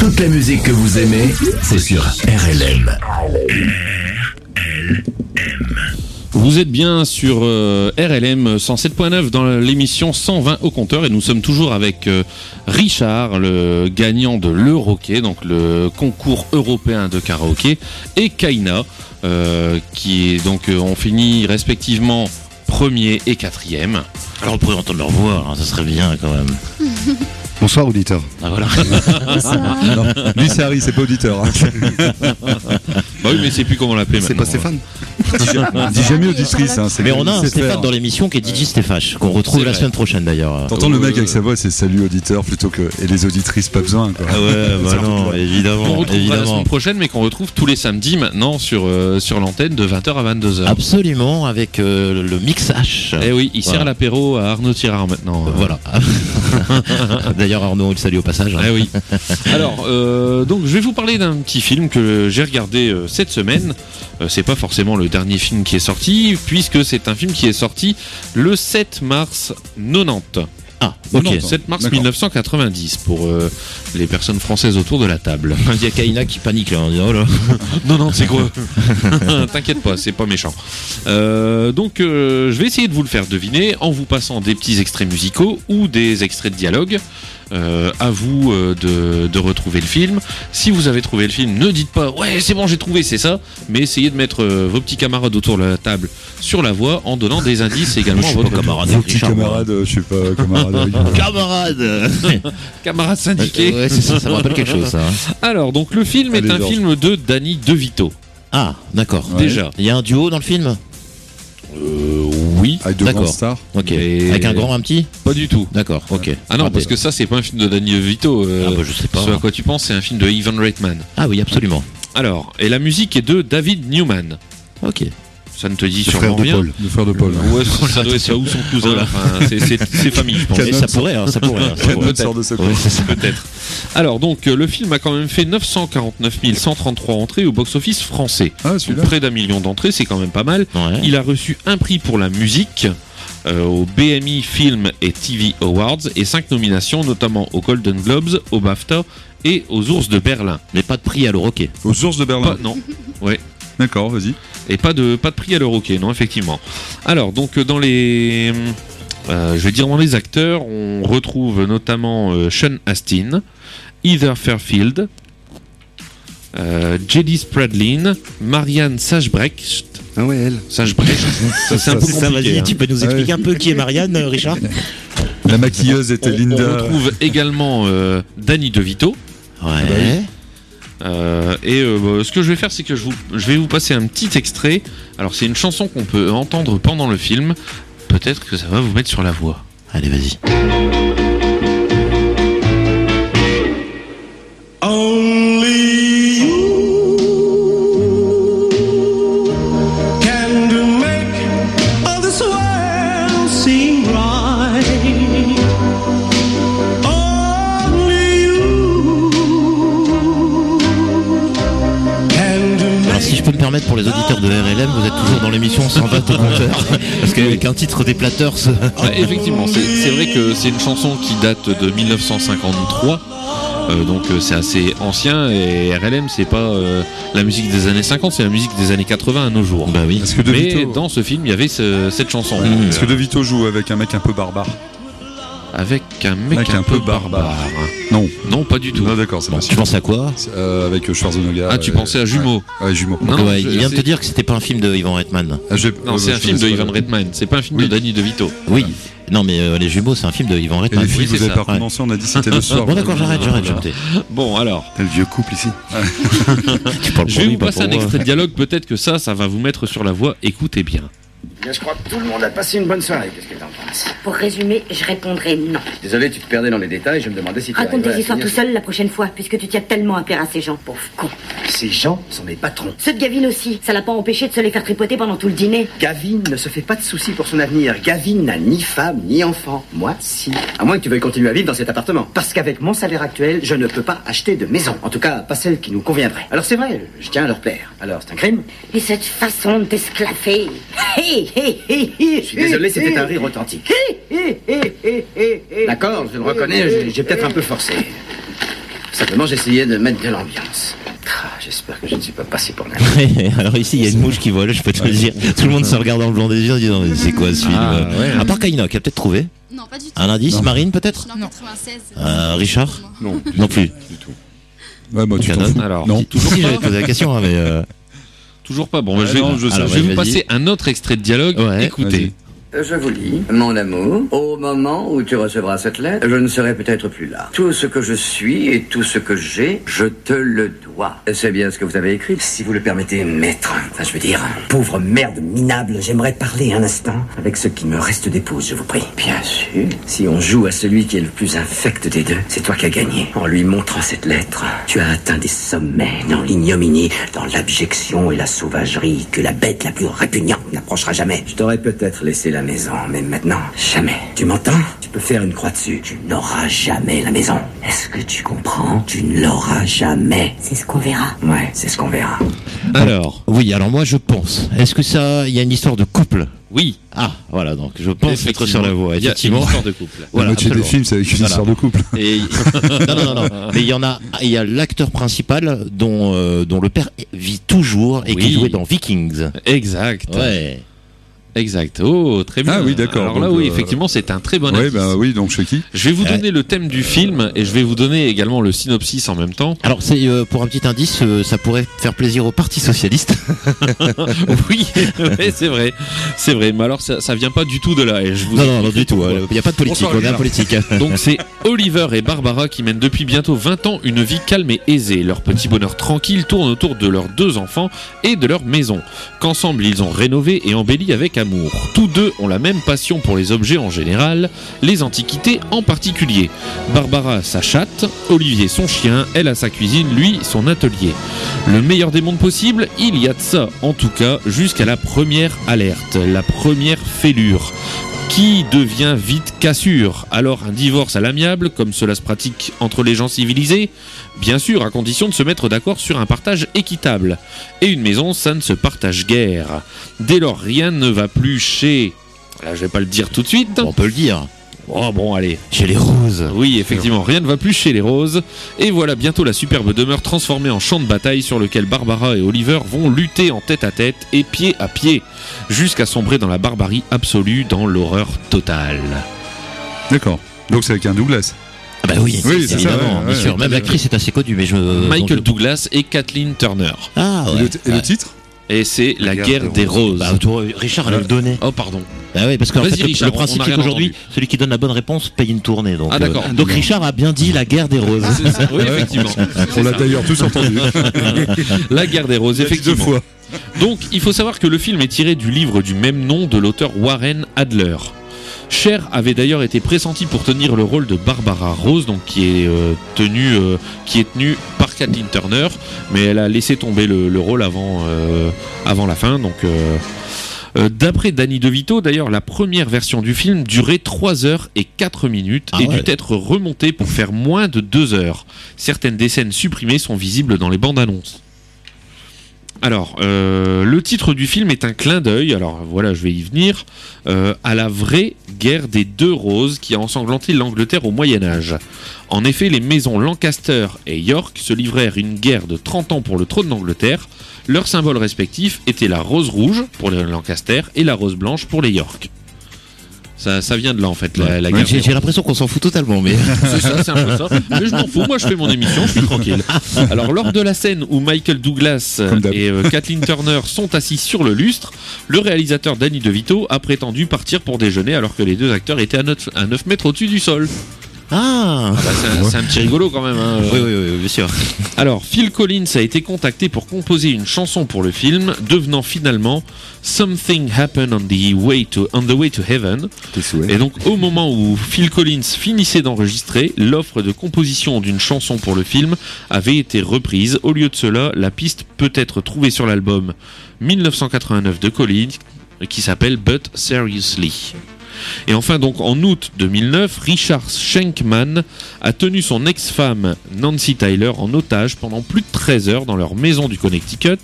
Toute la musique que vous aimez, c'est sur RLM. Vous êtes bien sur RLM 107.9 dans l'émission 120 au compteur et nous sommes toujours avec Richard, le gagnant de l'Euroquai, donc le concours européen de karaoké, et Kaina, qui est donc ont fini respectivement premier et quatrième. Alors on pourrait entendre leur voix, hein, ça serait bien quand même. Bonsoir auditeur. Ah voilà. Non, lui c'est Harry, c'est pas auditeur. Hein. Bah oui, mais c'est plus comment l'appeler C'est maintenant. pas Stéphane. Dis jamais auditrice. Hein, Mais on a un Stéphane dans l'émission qui est DJ Stéphane, qu'on retrouve la semaine prochaine d'ailleurs. T'entends le mec avec sa voix, c'est salut auditeur plutôt que et les auditrices pas besoin. Quoi. Ah ouais, bah non, évidemment. Qu'on retrouvera la évidemment. semaine prochaine, mais qu'on retrouve tous les samedis maintenant sur l'antenne de 20h à 22h. Absolument, avec le mix H. Eh oui, il Voilà. sert l'apéro à Arnaud Tirard maintenant. Voilà. D'ailleurs, Arnaud, il le salue au passage. Hein. Eh oui. Alors, donc je vais vous parler d'un petit film que j'ai regardé cette semaine. C'est pas forcément le dernier film qui est sorti, puisque c'est un film qui est sorti le 7 mars 90. Ah, ok. 7 mars D'accord. 1990 pour les personnes françaises autour de la table. Il y a Kaina qui panique là. On dit, oh là. Non, c'est quoi? T'inquiète pas, c'est pas méchant. Donc, je vais essayer de vous le faire deviner en vous passant des petits extraits musicaux ou des extraits de dialogue. À vous de retrouver le film. Si vous avez trouvé le film, ne dites pas ouais c'est bon j'ai trouvé c'est ça, mais essayez de mettre vos petits camarades autour de la table sur la voie en donnant des indices également à votre camarade. Vos petits camarades, je sais pas, camarades. Camarade. camarades syndiqués. Ouais, c'est ça me rappelle quelque chose ça. Hein. Alors donc le film Allez, est un Georges. film de Danny DeVito. Ah, d'accord. Ouais. Déjà. Il y a un duo dans le film. Oui. Avec de D'accord. grandes stars. Ok. Et- Avec un grand, un petit. Pas du tout. D'accord. Ok. Ah non, Ah, parce que ça, c'est pas un film de Danny DeVito. Ah bah, je sais pas. Ce à quoi tu penses, c'est un film de Ivan Reitman. Ah oui, absolument. Alors, et la musique est de David Newman. Ok. Ça ne te dit Le sûrement frère de rien. Paul. Le frère de Paul. Ouais, ça doit être ça ou son cousin. Enfin, c'est famille, je pense. Et ça pourrait, hein, ça pourrait. hein, ça Canon pourrait. sort de secours. Ouais, c'est ça. Peut-être. Alors, donc, le film a quand même fait 949 133 entrées au box-office français. Ah, celui-là. Près d'1 million d'entrées, c'est quand même pas mal. Ouais. Il a reçu un prix pour la musique au BMI Film et TV Awards et 5 nominations, notamment aux Golden Globes, au BAFTA et aux Ours de Berlin. Mais pas de prix à l'Euroquai. Aux ours de Berlin. Pas- non. Ouais. D'accord, vas-y. Et pas de prix à l'Euroquai, non, effectivement. Alors, donc, dans les. Je vais dire dans les acteurs, on retrouve notamment Sean Astin, Heather Fairfield, Jedi Spradlin, Marianne Sajbrecht. Ah ouais, elle. Sajbrecht, ça c'est un peu Ça, compliqué. vas-y, hein. tu peux nous expliquer un peu qui est Marianne, Richard? La maquilleuse était On Linda. retrouve également Danny DeVito. Ouais. Ce que je vais faire, c'est que je vais vous passer un petit extrait. Alors, c'est une chanson qu'on peut entendre pendant le film. Peut-être que ça va vous mettre sur la voie. Allez, vas-y. Only you can make all this world seem right. Only you can Alors si je peux me permettre pour les auditeurs de RLM, vous êtes toujours dans l'émission 120 au compteur. Parce qu'avec un titre des Platters. Ouais, effectivement, c'est vrai que c'est une chanson qui date de 1953. Donc c'est assez ancien et RLM c'est pas la musique des années 50, c'est la musique des années 80 à nos jours. Bah oui. Est-ce que Mais DeVito, dans ce film il y avait cette chanson. est-ce que DeVito joue avec un mec un peu barbare? Avec un mec un peu barbare. Non. Non, pas du tout. Non, d'accord, c'est Bon, pas tu sûr. penses à quoi? Avec Schwarzenegger. Ah, tu pensais à Jumeaux. Ouais, Jumeaux. Non, Donc, ouais, je- il vient de te c'est- dire que c'était pas un film de Ivan Reitman. Non, c'est un film de Ivan Reitman, c'est pas un film de Danny DeVito. Oui. Non, mais Les Jumeaux, c'est un film de Ivan Et Reitman. les filles, Oui, vous c'est avez ça. pas commencé, on a dit c'était le soir. Bon, d'accord, j'arrête, j'ai noté. Bon, alors, Le vieux couple ici. Tu parles je pour vais lui, vous pas passer pour un moi. extrait de dialogue, peut-être que ça va vous mettre sur la voie, écoutez bien. Bien, je crois que tout le monde a passé une bonne soirée. Qu'est-ce que t'en penses? Pour résumer, je répondrai non. Désolé, tu te perdais dans les détails. Je me demandais si tu Raconte arriverais tes à histoires finir tout seul la prochaine fois, puisque tu tiens tellement à plaire à ces gens, pauvre con. Ces gens sont mes patrons. Ceux de Gavin aussi, ça l'a pas empêché de se les faire tripoter pendant tout le dîner. Gavin ne se fait pas de soucis pour son avenir. Gavin n'a ni femme ni enfant. Moi, si. À moins que tu veuilles continuer à vivre dans cet appartement. Parce qu'avec mon salaire actuel, je ne peux pas acheter de maison. En tout cas, pas celle qui nous conviendrait. Alors c'est vrai, je tiens à leur plaire. Alors c'est un crime? Et cette façon de t'esclaffer. Hé, hé, hé, hé. Je suis désolé, c'était un rire authentique. D'accord, je le reconnais, j'ai peut-être un peu forcé. Simplement, j'essayais de mettre de l'ambiance. J'espère que je ne suis pas passé pour Alors ici, il y a une mouche qui vole, je peux te le dire. Tout le monde se regarde dans le blanc des yeux en disant mais c'est quoi ce film À part Kaina, qui a peut-être trouvé. Non, pas du tout. Un indice, Marine peut-être. Non, 96. Richard. Non plus. Du tout. Ouais, bah, tu t'en fous. Alors, non. toujours Si j'avais posé la question, hein, mais. Toujours pas. Bon, Ouais, je vais, non, je sais. alors, je vais vous Vas-y. passer un autre extrait de dialogue. Ouais. Écoutez. Je vous lis, mon amour, au moment où tu recevras cette lettre, je ne serai peut-être plus là. Tout ce que je suis et tout ce que j'ai, je te le dois. C'est bien ce que vous avez écrit. Si vous le permettez, maître, enfin je veux dire, pauvre merde minable, j'aimerais parler un instant avec ce qui me reste d'épouse, je vous prie. Bien sûr, si on joue à celui qui est le plus infect des deux, c'est toi qui as gagné. En lui montrant cette lettre, tu as atteint des sommets dans l'ignominie, dans l'abjection et la sauvagerie que la bête la plus répugnante n'approchera jamais. Je t'aurais peut-être laissé la maison, mais maintenant, jamais. Tu m'entends? Tu peux faire une croix dessus. Tu n'auras jamais la maison. Est-ce que tu comprends? Tu ne l'auras jamais. C'est ce qu'on verra. Ouais, c'est ce qu'on verra. Alors. Oui, alors moi je pense. Est-ce que ça, il y a une histoire de couple? Oui. Ah, voilà, donc je pense être sur la voie. Il y a Effectivement. une histoire de couple. Voilà, La moitié des absolument. films, c'est avec une Voilà. histoire de couple. Et... non. Mais il y a l'acteur principal dont le père vit toujours et qui Oui. jouait dans Vikings. Exact. Ouais. Exact. Oh, très bien. Ah oui, d'accord. Alors là, Donc, oui, effectivement, c'est un très bon Ouais, indice. bah oui, donc chez qui? Je vais vous donner le thème du film et je vais vous donner également le synopsis en même temps. Alors c'est pour un petit indice, ça pourrait faire plaisir au Parti socialiste. Oui, ouais, c'est vrai. C'est vrai. Mais alors, ça vient pas du tout de là. Et je vous Non, du tout. Il n'y a pas de politique. Bonsoir, On est Richard. apolitique. Donc c'est Oliver et Barbara qui mènent depuis bientôt 20 ans une vie calme et aisée. Leur petit bonheur tranquille tourne autour de leurs 2 enfants et de leur maison, qu'ensemble ils ont rénové et embelli avec amour. Tous deux ont la même passion pour les objets en général, les antiquités en particulier. Barbara sa chatte, Olivier son chien, elle a sa cuisine, lui son atelier. Le meilleur des mondes possibles, il y a de ça, en tout cas jusqu'à la première alerte, la première fêlure, qui devient vite cassure. Alors un divorce à l'amiable, comme cela se pratique entre les gens civilisés, bien sûr à condition de se mettre d'accord sur un partage équitable. Et une maison, ça ne se partage guère. Dès lors, rien ne va plus chez... Là, je vais pas le dire tout de suite. On peut le dire. Oh bon, allez. Chez les roses. Oui, effectivement, rien ne va plus chez les roses. Et voilà bientôt la superbe demeure transformée en champ de bataille sur lequel Barbara et Oliver vont lutter en tête à tête et pied à pied, jusqu'à sombrer dans la barbarie absolue, dans l'horreur totale. D'accord. Donc c'est avec un Douglas. Ah bah oui, Oui, c'est ça, évidemment, ouais, bien ouais, sûr. ouais. Même l'actrice est assez connue, mais Michael donc, Douglas et Kathleen Turner. Ah ouais. Et le titre? Et c'est La guerre des roses. Bah, toi, Richard allait le donner. Oh, pardon. Bah oui, parce qu'en Vas-y, fait, Richard, le principe on a c'est rien qu'aujourd'hui, entendu. celui qui donne la bonne réponse paye une tournée. Donc, Ah, d'accord. donc Richard a bien dit la guerre des roses. C'est ça, oui, effectivement. On l'a d'ailleurs tous entendu. La guerre des roses, Il a dit effectivement. 2 fois. Donc, il faut savoir que le film est tiré du livre du même nom de l'auteur Warren Adler. Cher avait d'ailleurs été pressenti pour tenir le rôle de Barbara Rose, donc qui est tenue par Kathleen Turner, mais elle a laissé tomber le rôle avant la fin. Donc, d'après Danny DeVito, d'ailleurs, la première version du film durait 3 heures et 4 minutes et ouais. dut être remontée pour faire moins de 2 heures. Certaines des scènes supprimées sont visibles dans les bandes annonces. Alors, le titre du film est un clin d'œil, alors voilà, je vais y venir, à la vraie guerre des 2 roses qui a ensanglanté l'Angleterre au Moyen-Âge. En effet, les maisons Lancaster et York se livrèrent une guerre de 30 ans pour le trône d'Angleterre. Leurs symboles respectifs étaient la rose rouge pour les Lancaster et la rose blanche pour les York. Ça vient de là en fait, la guerre. J'ai l'impression qu'on s'en fout totalement, mais. C'est ça, c'est un peu ça. Mais je m'en fous, moi je fais mon émission, je suis tranquille. Alors lors de la scène où Michael Douglas et Kathleen Turner sont assis sur le lustre, le réalisateur Danny DeVito a prétendu partir pour déjeuner alors que les 2 acteurs étaient à 9 mètres au-dessus du sol. Ah, c'est un petit rigolo quand même. Hein. Oui, bien sûr. Alors, Phil Collins a été contacté pour composer une chanson pour le film, devenant finalement Something Happened on the Way to Heaven. Et donc, au moment où Phil Collins finissait d'enregistrer, l'offre de composition d'une chanson pour le film avait été reprise. Au lieu de cela, la piste peut être trouvée sur l'album 1989 de Collins, qui s'appelle But Seriously. Et enfin, donc en août 2009, Richard Schenkman a tenu son ex-femme Nancy Tyler en otage pendant plus de 13 heures dans leur maison du Connecticut,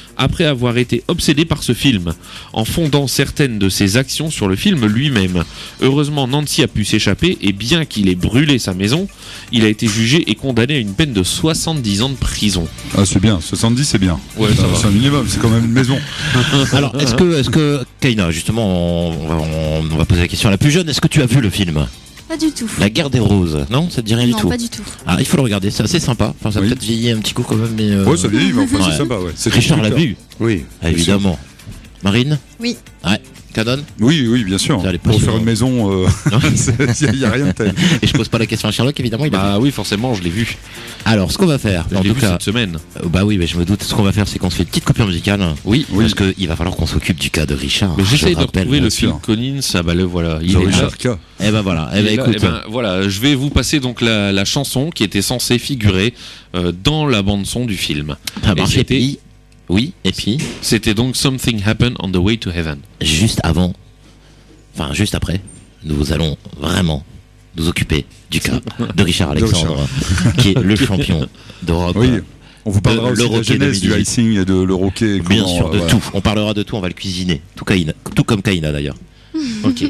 après avoir été obsédé par ce film, en fondant certaines de ses actions sur le film lui-même. Heureusement, Nancy a pu s'échapper et bien qu'il ait brûlé sa maison, il a été jugé et condamné à une peine de 70 ans de prison. Ah, c'est bien, 70 c'est bien. Ouais, ça va. C'est un minimum, c'est quand même une maison. Alors, est-ce que Kaina, justement, on va poser la question à la plus jeune, est-ce que tu as vu le film ? Pas du tout. La guerre des roses, non? Ça te dit rien du Non, tout? pas du tout. Ah, il faut le regarder, c'est assez sympa. Enfin, ça a peut-être vieilli un petit coup quand même, mais. Ouais, ça vieillit, mais enfin, c'est sympa, ouais. C'est Richard l'a vu? Oui. Ah, évidemment. Marine? Oui. Ouais. Canon? Oui, bien sûr. Pour faire une maison, il n'y a rien de tel. Et je pose pas la question à Sherlock, évidemment. Ah oui, forcément, je l'ai vu. Alors, ce qu'on va faire, Je l'ai vu cette semaine. Bah oui, mais je me doute. Ce qu'on va faire, c'est qu'on se fait une petite coupure musicale. Oui. Parce qu'il va falloir qu'on s'occupe du cas de Richard. Mais j'essaye de rappelle, retrouver bien le sûr. film Collins. Ah bah le voilà. Il The est Richard là. K. Eh ben voilà. Eh Il ben est là. écoute. Eh ben, voilà, je vais vous passer donc la chanson qui était censée figurer dans la bande son du film. Ça Et marche. c'était- Et puis, oui, et puis, C'était donc Something Happened on the Way to Heaven. juste après, nous allons vraiment nous occuper du cas de Richard Alexandre, qui est le champion d'Europe. Oui. On vous parlera aussi de la Hockey genèse du 2018. icing et de l'Euroquet. Bien sûr, de tout. On parlera de tout, on va le cuisiner. Tout comme Kaina d'ailleurs. Ok.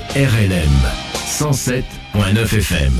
RLM 107.9 FM.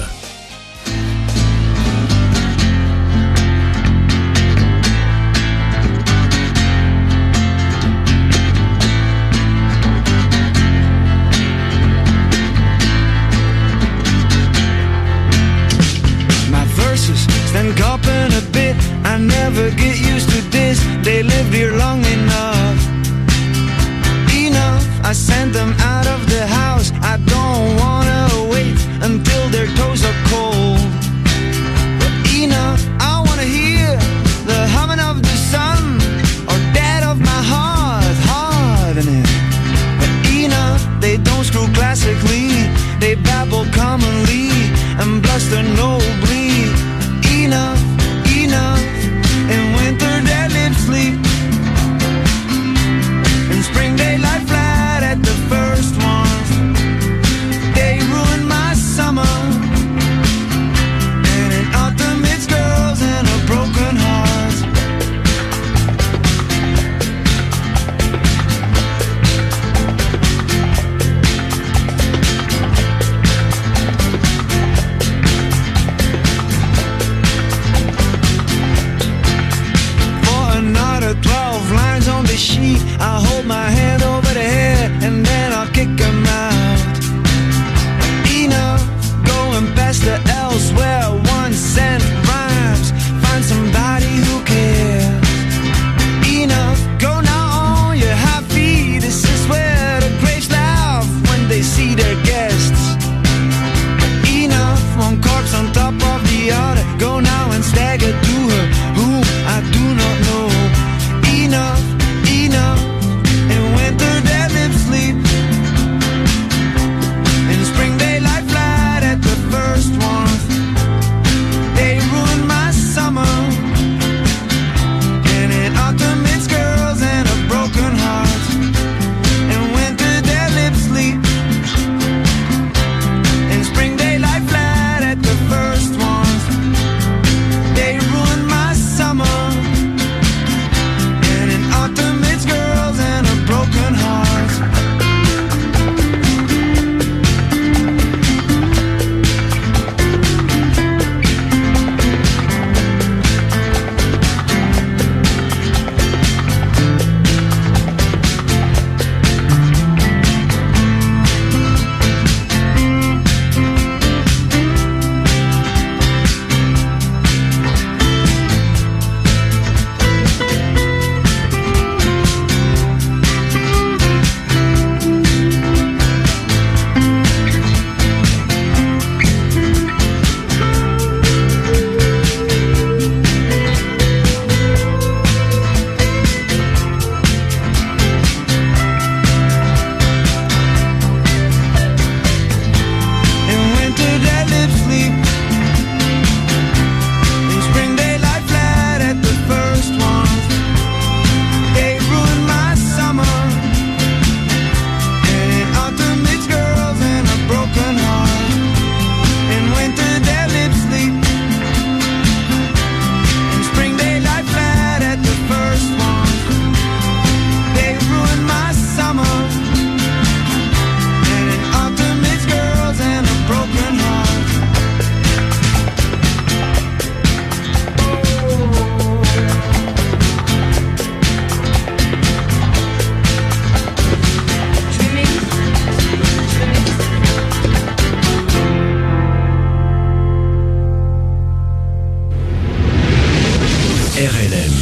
Stand coughing a bit, I never get used to this. They lived here long enough. Enough, I sent them out of the house. I don't wanna wait until their toes are cold. But enough, I wanna hear the humming of the sun, or that of my heart, hardening. But enough, they don't screw classically. They babble commonly and bluster nobly. Enough, enough. In winter their lips sleep. In spring they lie flat at the first one. They ruin my summer. And in autumn it's girls and a broken heart. Sheet. I'll hold my hand over the head and then I'll kick them out. Enough, going past the elsewhere. 1 cent rhymes, find somebody who cares. Enough, go now on your high feet. This is where the graves laugh when they see their guests. Enough, one corpse on top of the other. Go now and stagger to her whom I do not know. Enough, enough. In winter their lips sleep. In spring they lie flat at the first one. They ruin my summer. And in autumn it's girls and a broken heart. In winter their lips sleep. In spring they lie flat at the first one. They ruin my summer. Autumn, it's girls and a broken heart. RLM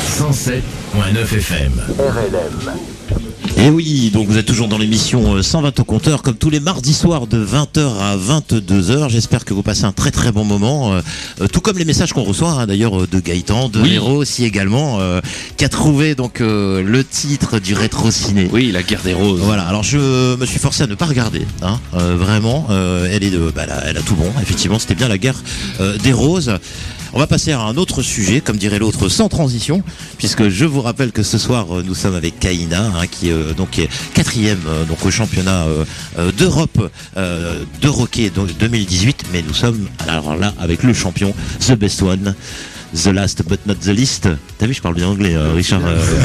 107.9 FM. RLM. Et oui, donc vous êtes toujours dans l'émission 120 au compteur, comme tous les mardis soirs de 20h à 22h. J'espère que vous passez un très très bon moment, tout comme les messages qu'on reçoit, d'ailleurs, de Gaëtan, de Héro aussi également, qui a trouvé donc le titre du rétro ciné. Oui, la guerre des roses. Voilà, alors je me suis forcé à ne pas regarder, vraiment, elle a tout bon, effectivement, c'était bien la guerre des roses. On va passer à un autre sujet, comme dirait l'autre, sans transition, puisque je vous rappelle que ce soir nous sommes avec Kaina, qui est 4e donc au championnat d'Europe de hockey 2018, mais nous sommes alors là avec le champion, The Best One. The Last But Not The Least. T'as vu, je parle bien anglais, Richard.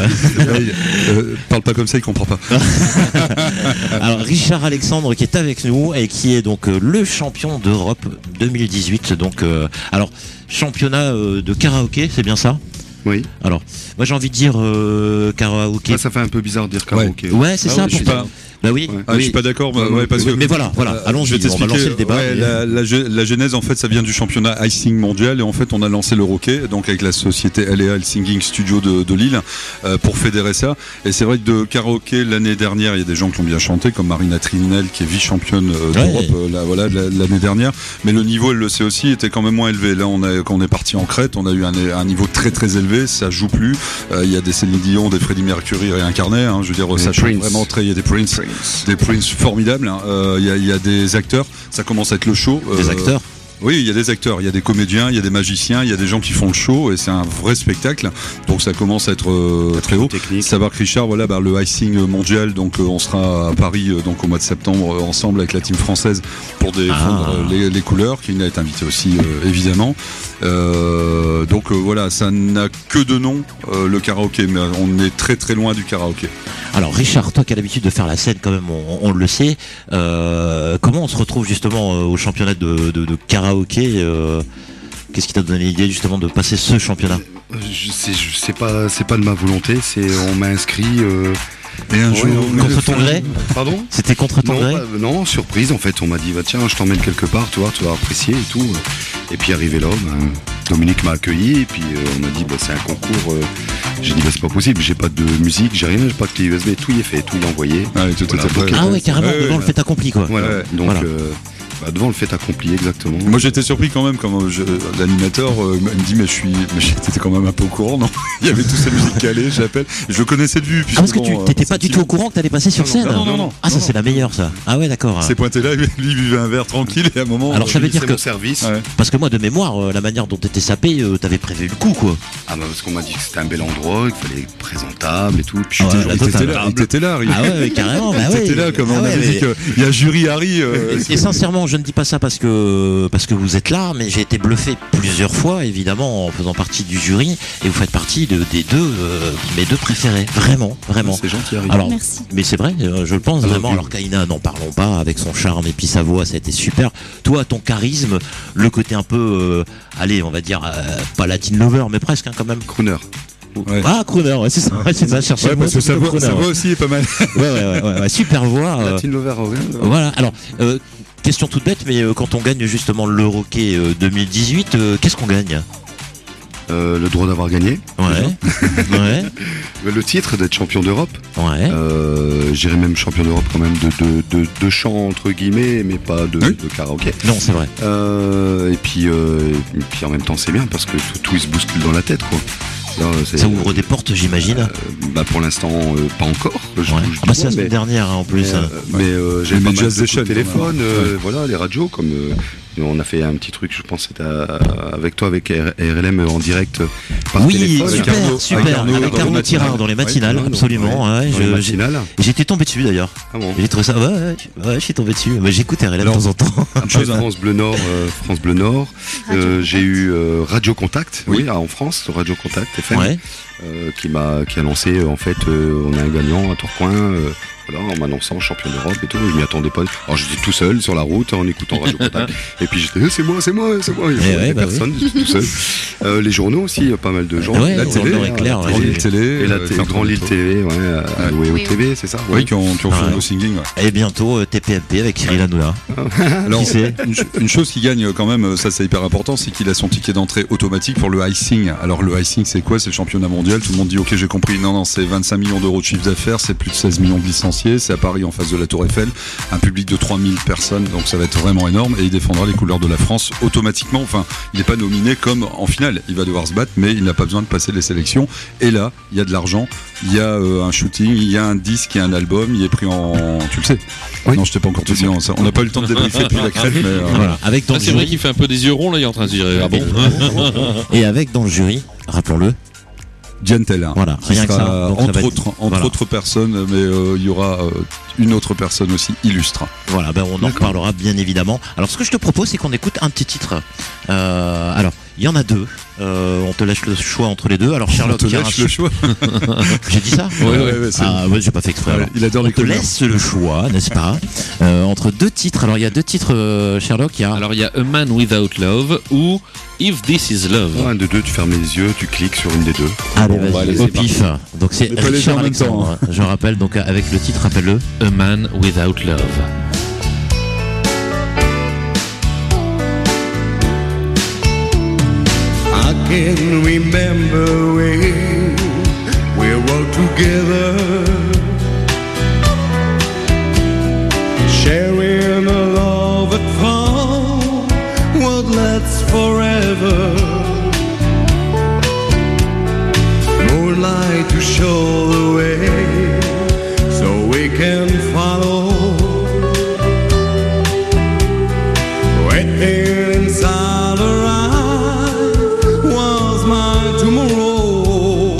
Parle pas comme ça, il comprend pas. Alors Richard Alexandre qui est avec nous et qui est donc le champion d'Europe 2018. Donc alors championnat de karaoké, c'est bien ça? Oui. Alors moi j'ai envie de dire karaoké. Ça fait un peu bizarre de dire karaoké. Ouais, c'est ça. Je suis pas... Bah oui. Je suis pas d'accord, parce que. Mais voilà, allons-y, je vais on va lancer le débat. La genèse, en fait, ça vient du championnat icing mondial, et en fait, on a lancé le Roquet, donc avec la société LA, le Singing Studio de Lille, pour fédérer ça. Et c'est vrai que de karaoké l'année dernière, il y a des gens qui ont bien chanté, comme Marina Trininel, qui est vice-championne d'Europe l'année dernière. Mais le niveau, elle le sait aussi, était quand même moins élevé. Là, quand on est parti en Crète, on a eu un niveau très très élevé. Ça joue plus. Il y a des Céline Dion, des Freddie Mercury réincarnés. Je veux dire, ça chante vraiment très. Il y a des Prince. Des Prince formidables, il y a des acteurs, ça commence à être le show. Des acteurs? Oui, il y a des acteurs, il y a des comédiens, il y a des magiciens, il y a des gens qui font le show, et c'est un vrai spectacle. Donc ça commence à être très haut. Savoir que Richard, le icing mondial, donc on sera à Paris donc au mois de septembre ensemble avec la team française pour défendre les couleurs. Kina est invité aussi évidemment. Donc voilà, ça n'a que de nom le karaoké, mais on est très très loin du karaoké. Alors Richard, toi qui as l'habitude de faire la scène quand même, on le sait, comment on se retrouve justement au championnat de karaoké? Qu'est-ce qui t'a donné l'idée justement de passer ce championnat? C'est pas de ma volonté, on m'a inscrit. Et un jour, contre ton gré? Pardon? C'était contre ton gré? Non, surprise en fait. On m'a dit tiens, je t'emmène quelque part, tu vas apprécier et tout. Et puis arrivé là, Dominique m'a accueilli et puis on m'a dit c'est un concours. J'ai dit c'est pas possible, j'ai pas de musique, j'ai rien, j'ai pas de clé USB, tout y est fait, tout y est envoyé. Carrément, devant le fait accompli quoi. Voilà, donc devant le fait accompli, exactement. Moi j'étais surpris quand même, quand l'animateur me dit mais j'étais quand même un peu au courant, non? Il y avait toutes ces musiques calées, j'appelle. Je le connaissais de vue. Parce que tu t'étais pas du tout au courant que t'allais passer sur scène? Non. Ah ça c'est la meilleure ça. Ah ouais d'accord. C'est pointé là, lui il buvait un verre tranquille et à un moment. Alors ça veut dire que service. Parce que moi de mémoire, la manière dont t'étais sapé, t'avais prévu le coup quoi. Ah parce qu'on m'a dit que c'était un bel endroit, qu'il fallait être présentable et tout. Puis il était là. Ah ouais carrément. Il était là comme on avait dit qu'il y a jury Harry. Et sincèrement je ne dis pas ça parce que vous êtes là, mais j'ai été bluffé plusieurs fois, évidemment, en faisant partie du jury, et vous faites partie mes deux préférés, vraiment. C'est gentil, Harry. Alors, merci. Mais c'est vrai, je le pense vraiment. Alors Kaina, n'en parlons pas, avec son charme et puis sa voix, ça a été super. Toi, ton charisme, le côté un peu, on va dire, pas Latin lover, mais presque quand même. Crooner. Ouais. Ah, crooner, c'est ça, chercher le mot. Parce que sa voix aussi est pas mal. Ouais, super voix. Latin lover, Voilà, alors. Question toute bête, mais quand on gagne justement le Roquet 2018, qu'est-ce qu'on gagne? Le droit d'avoir gagné. Ouais. Le titre d'être champion d'Europe. Ouais. J'irais même champion d'Europe quand même de chant entre guillemets, mais pas de karaoké. Non, c'est vrai. Et puis en même temps c'est bien parce que tout il se bouscule dans la tête quoi. Là, ça ouvre des portes, j'imagine. Pour l'instant, pas encore. C'est la semaine dernière en plus. Mais j'ai pas mal de téléphones, les radios comme. On a fait un petit truc, je pense, c'était avec toi, avec RLM en direct par téléphone. Super, avec Arnaud Tirard dans les matinales, absolument. J'étais tombé dessus d'ailleurs. Ah bon. J'ai trouvé ça, je suis tombé dessus. J'écoute RLM de temps en temps. France Bleu Nord. J'ai eu Radio Contact, en France, Radio Contact FM, qui a lancé, en fait, on a un gagnant à Tourcoing. En m'annonçant champion d'Europe et tout, je m'y attendais pas. Alors j'étais tout seul sur la route en écoutant Radio Contact. Et puis j'étais c'est moi. Il y avait personne, j'étais tout seul. Les journaux aussi, pas mal de gens. La télé, Grand Lille Télé. Et la Grand Lille Télé, au TV, c'est ça. Oui, qui ont fait un singing. Et bientôt TPMP avec Cyril Hanouna. Alors, une chose qui gagne quand même, ça c'est hyper important, c'est qu'il a son ticket d'entrée automatique pour le icing. Alors le icing c'est quoi? C'est le championnat mondial. Tout le monde dit ok j'ai compris. Non, c'est 25 millions d'euros de chiffre d'affaires, c'est plus de 16 millions de licenciés. C'est à Paris en face de la Tour Eiffel, un public de 3000 personnes, donc ça va être vraiment énorme et il défendra les couleurs de la France automatiquement. Enfin, il n'est pas nominé comme en finale, il va devoir se battre, mais il n'a pas besoin de passer les sélections. Et là, il y a de l'argent, il y a un shooting, il y a un disque, il y a un album, il est pris en. Tu le sais? Oui. Non, je t'ai pas encore tout dit. On n'a pas eu le temps de débriefer depuis la crête, mais. Voilà. Avec dans c'est vrai qu'il fait un peu des yeux ronds là, il est en train de se dire ah bon. Et avec dans le jury, rappelons-le. Giantella, voilà, qui rien sera, que ça, entre autres personnes, mais il y aura une autre personne aussi illustre. Voilà, on en reparlera bien évidemment. Alors ce que je te propose, c'est qu'on écoute un petit titre. Alors, Il y en a deux. On te laisse le choix entre les deux. Alors Sherlock, On te laisse le choix. J'ai dit ça? Ouais, j'ai pas fait exprès. Ouais, il adore on les te couleurs. laisse le choix, n'est-ce pas? Entre deux titres. Alors il y a deux titres, Sherlock. Alors il y a A Man Without Love ou If This Is Love. Un de deux, tu fermes les yeux, tu cliques sur une des deux. Allez, Bon, vas-y, allez, au c'est pif. parti. Donc c'est Mais pas les Richard deux en même temps, Alexandre. Je rappelle donc avec le titre, rappelle-le. A Man Without Love. I can remember when we were together, sharing a love that found would last forever. Moonlight to show the way, so we can follow. Waiting inside her eyes was my tomorrow.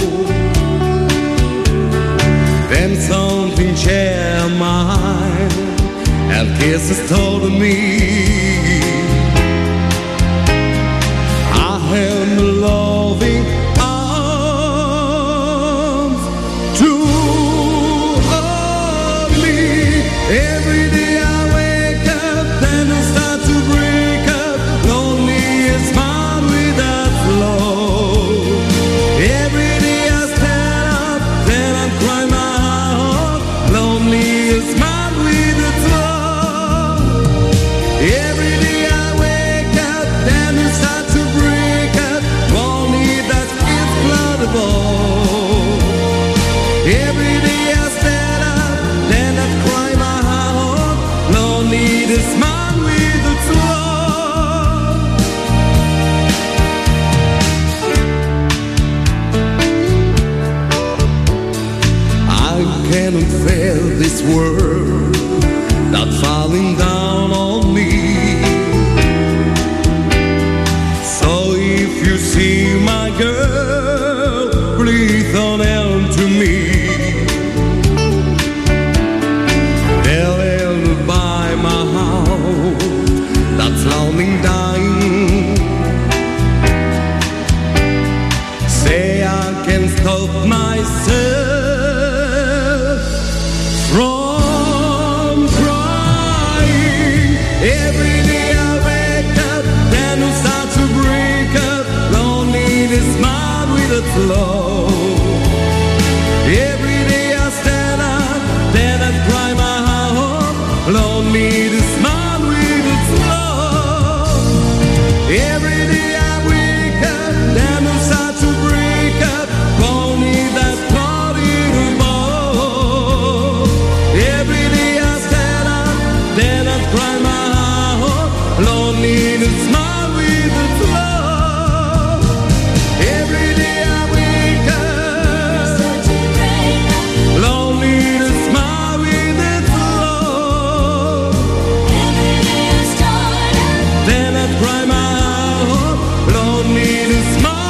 Then something changed my mind, and kisses told me I had the loving arms to hold me. Every day I wake up, then I start to break up. Lonely is mine without love. Every day I stand up, then I cry my heart. Lonely is mine without love. Every day I wake up, then I start to break up. Lonely that is bloodable. Every day I stand up, then I cry my heart. Lonely this man with its love. I cannot feel this world not falling down on me. So if you see my girl, please don't end to me. They'll ever buy my house that's lonely dying. Say I can stop myself from crying. Every day I wake up, then I start to break up. Loneliness mine with its love. Every day I stand up, then I cry my heart. Loneliness mine with its love. Every day I wake up, then I start to break up. Lonely that body to ball. Every day I stand up, then I cry my heart. Loneliness mine with its love. Every day I wake up, loneliness mine with its love. Then I cry my heart. Loneliness mine with its love.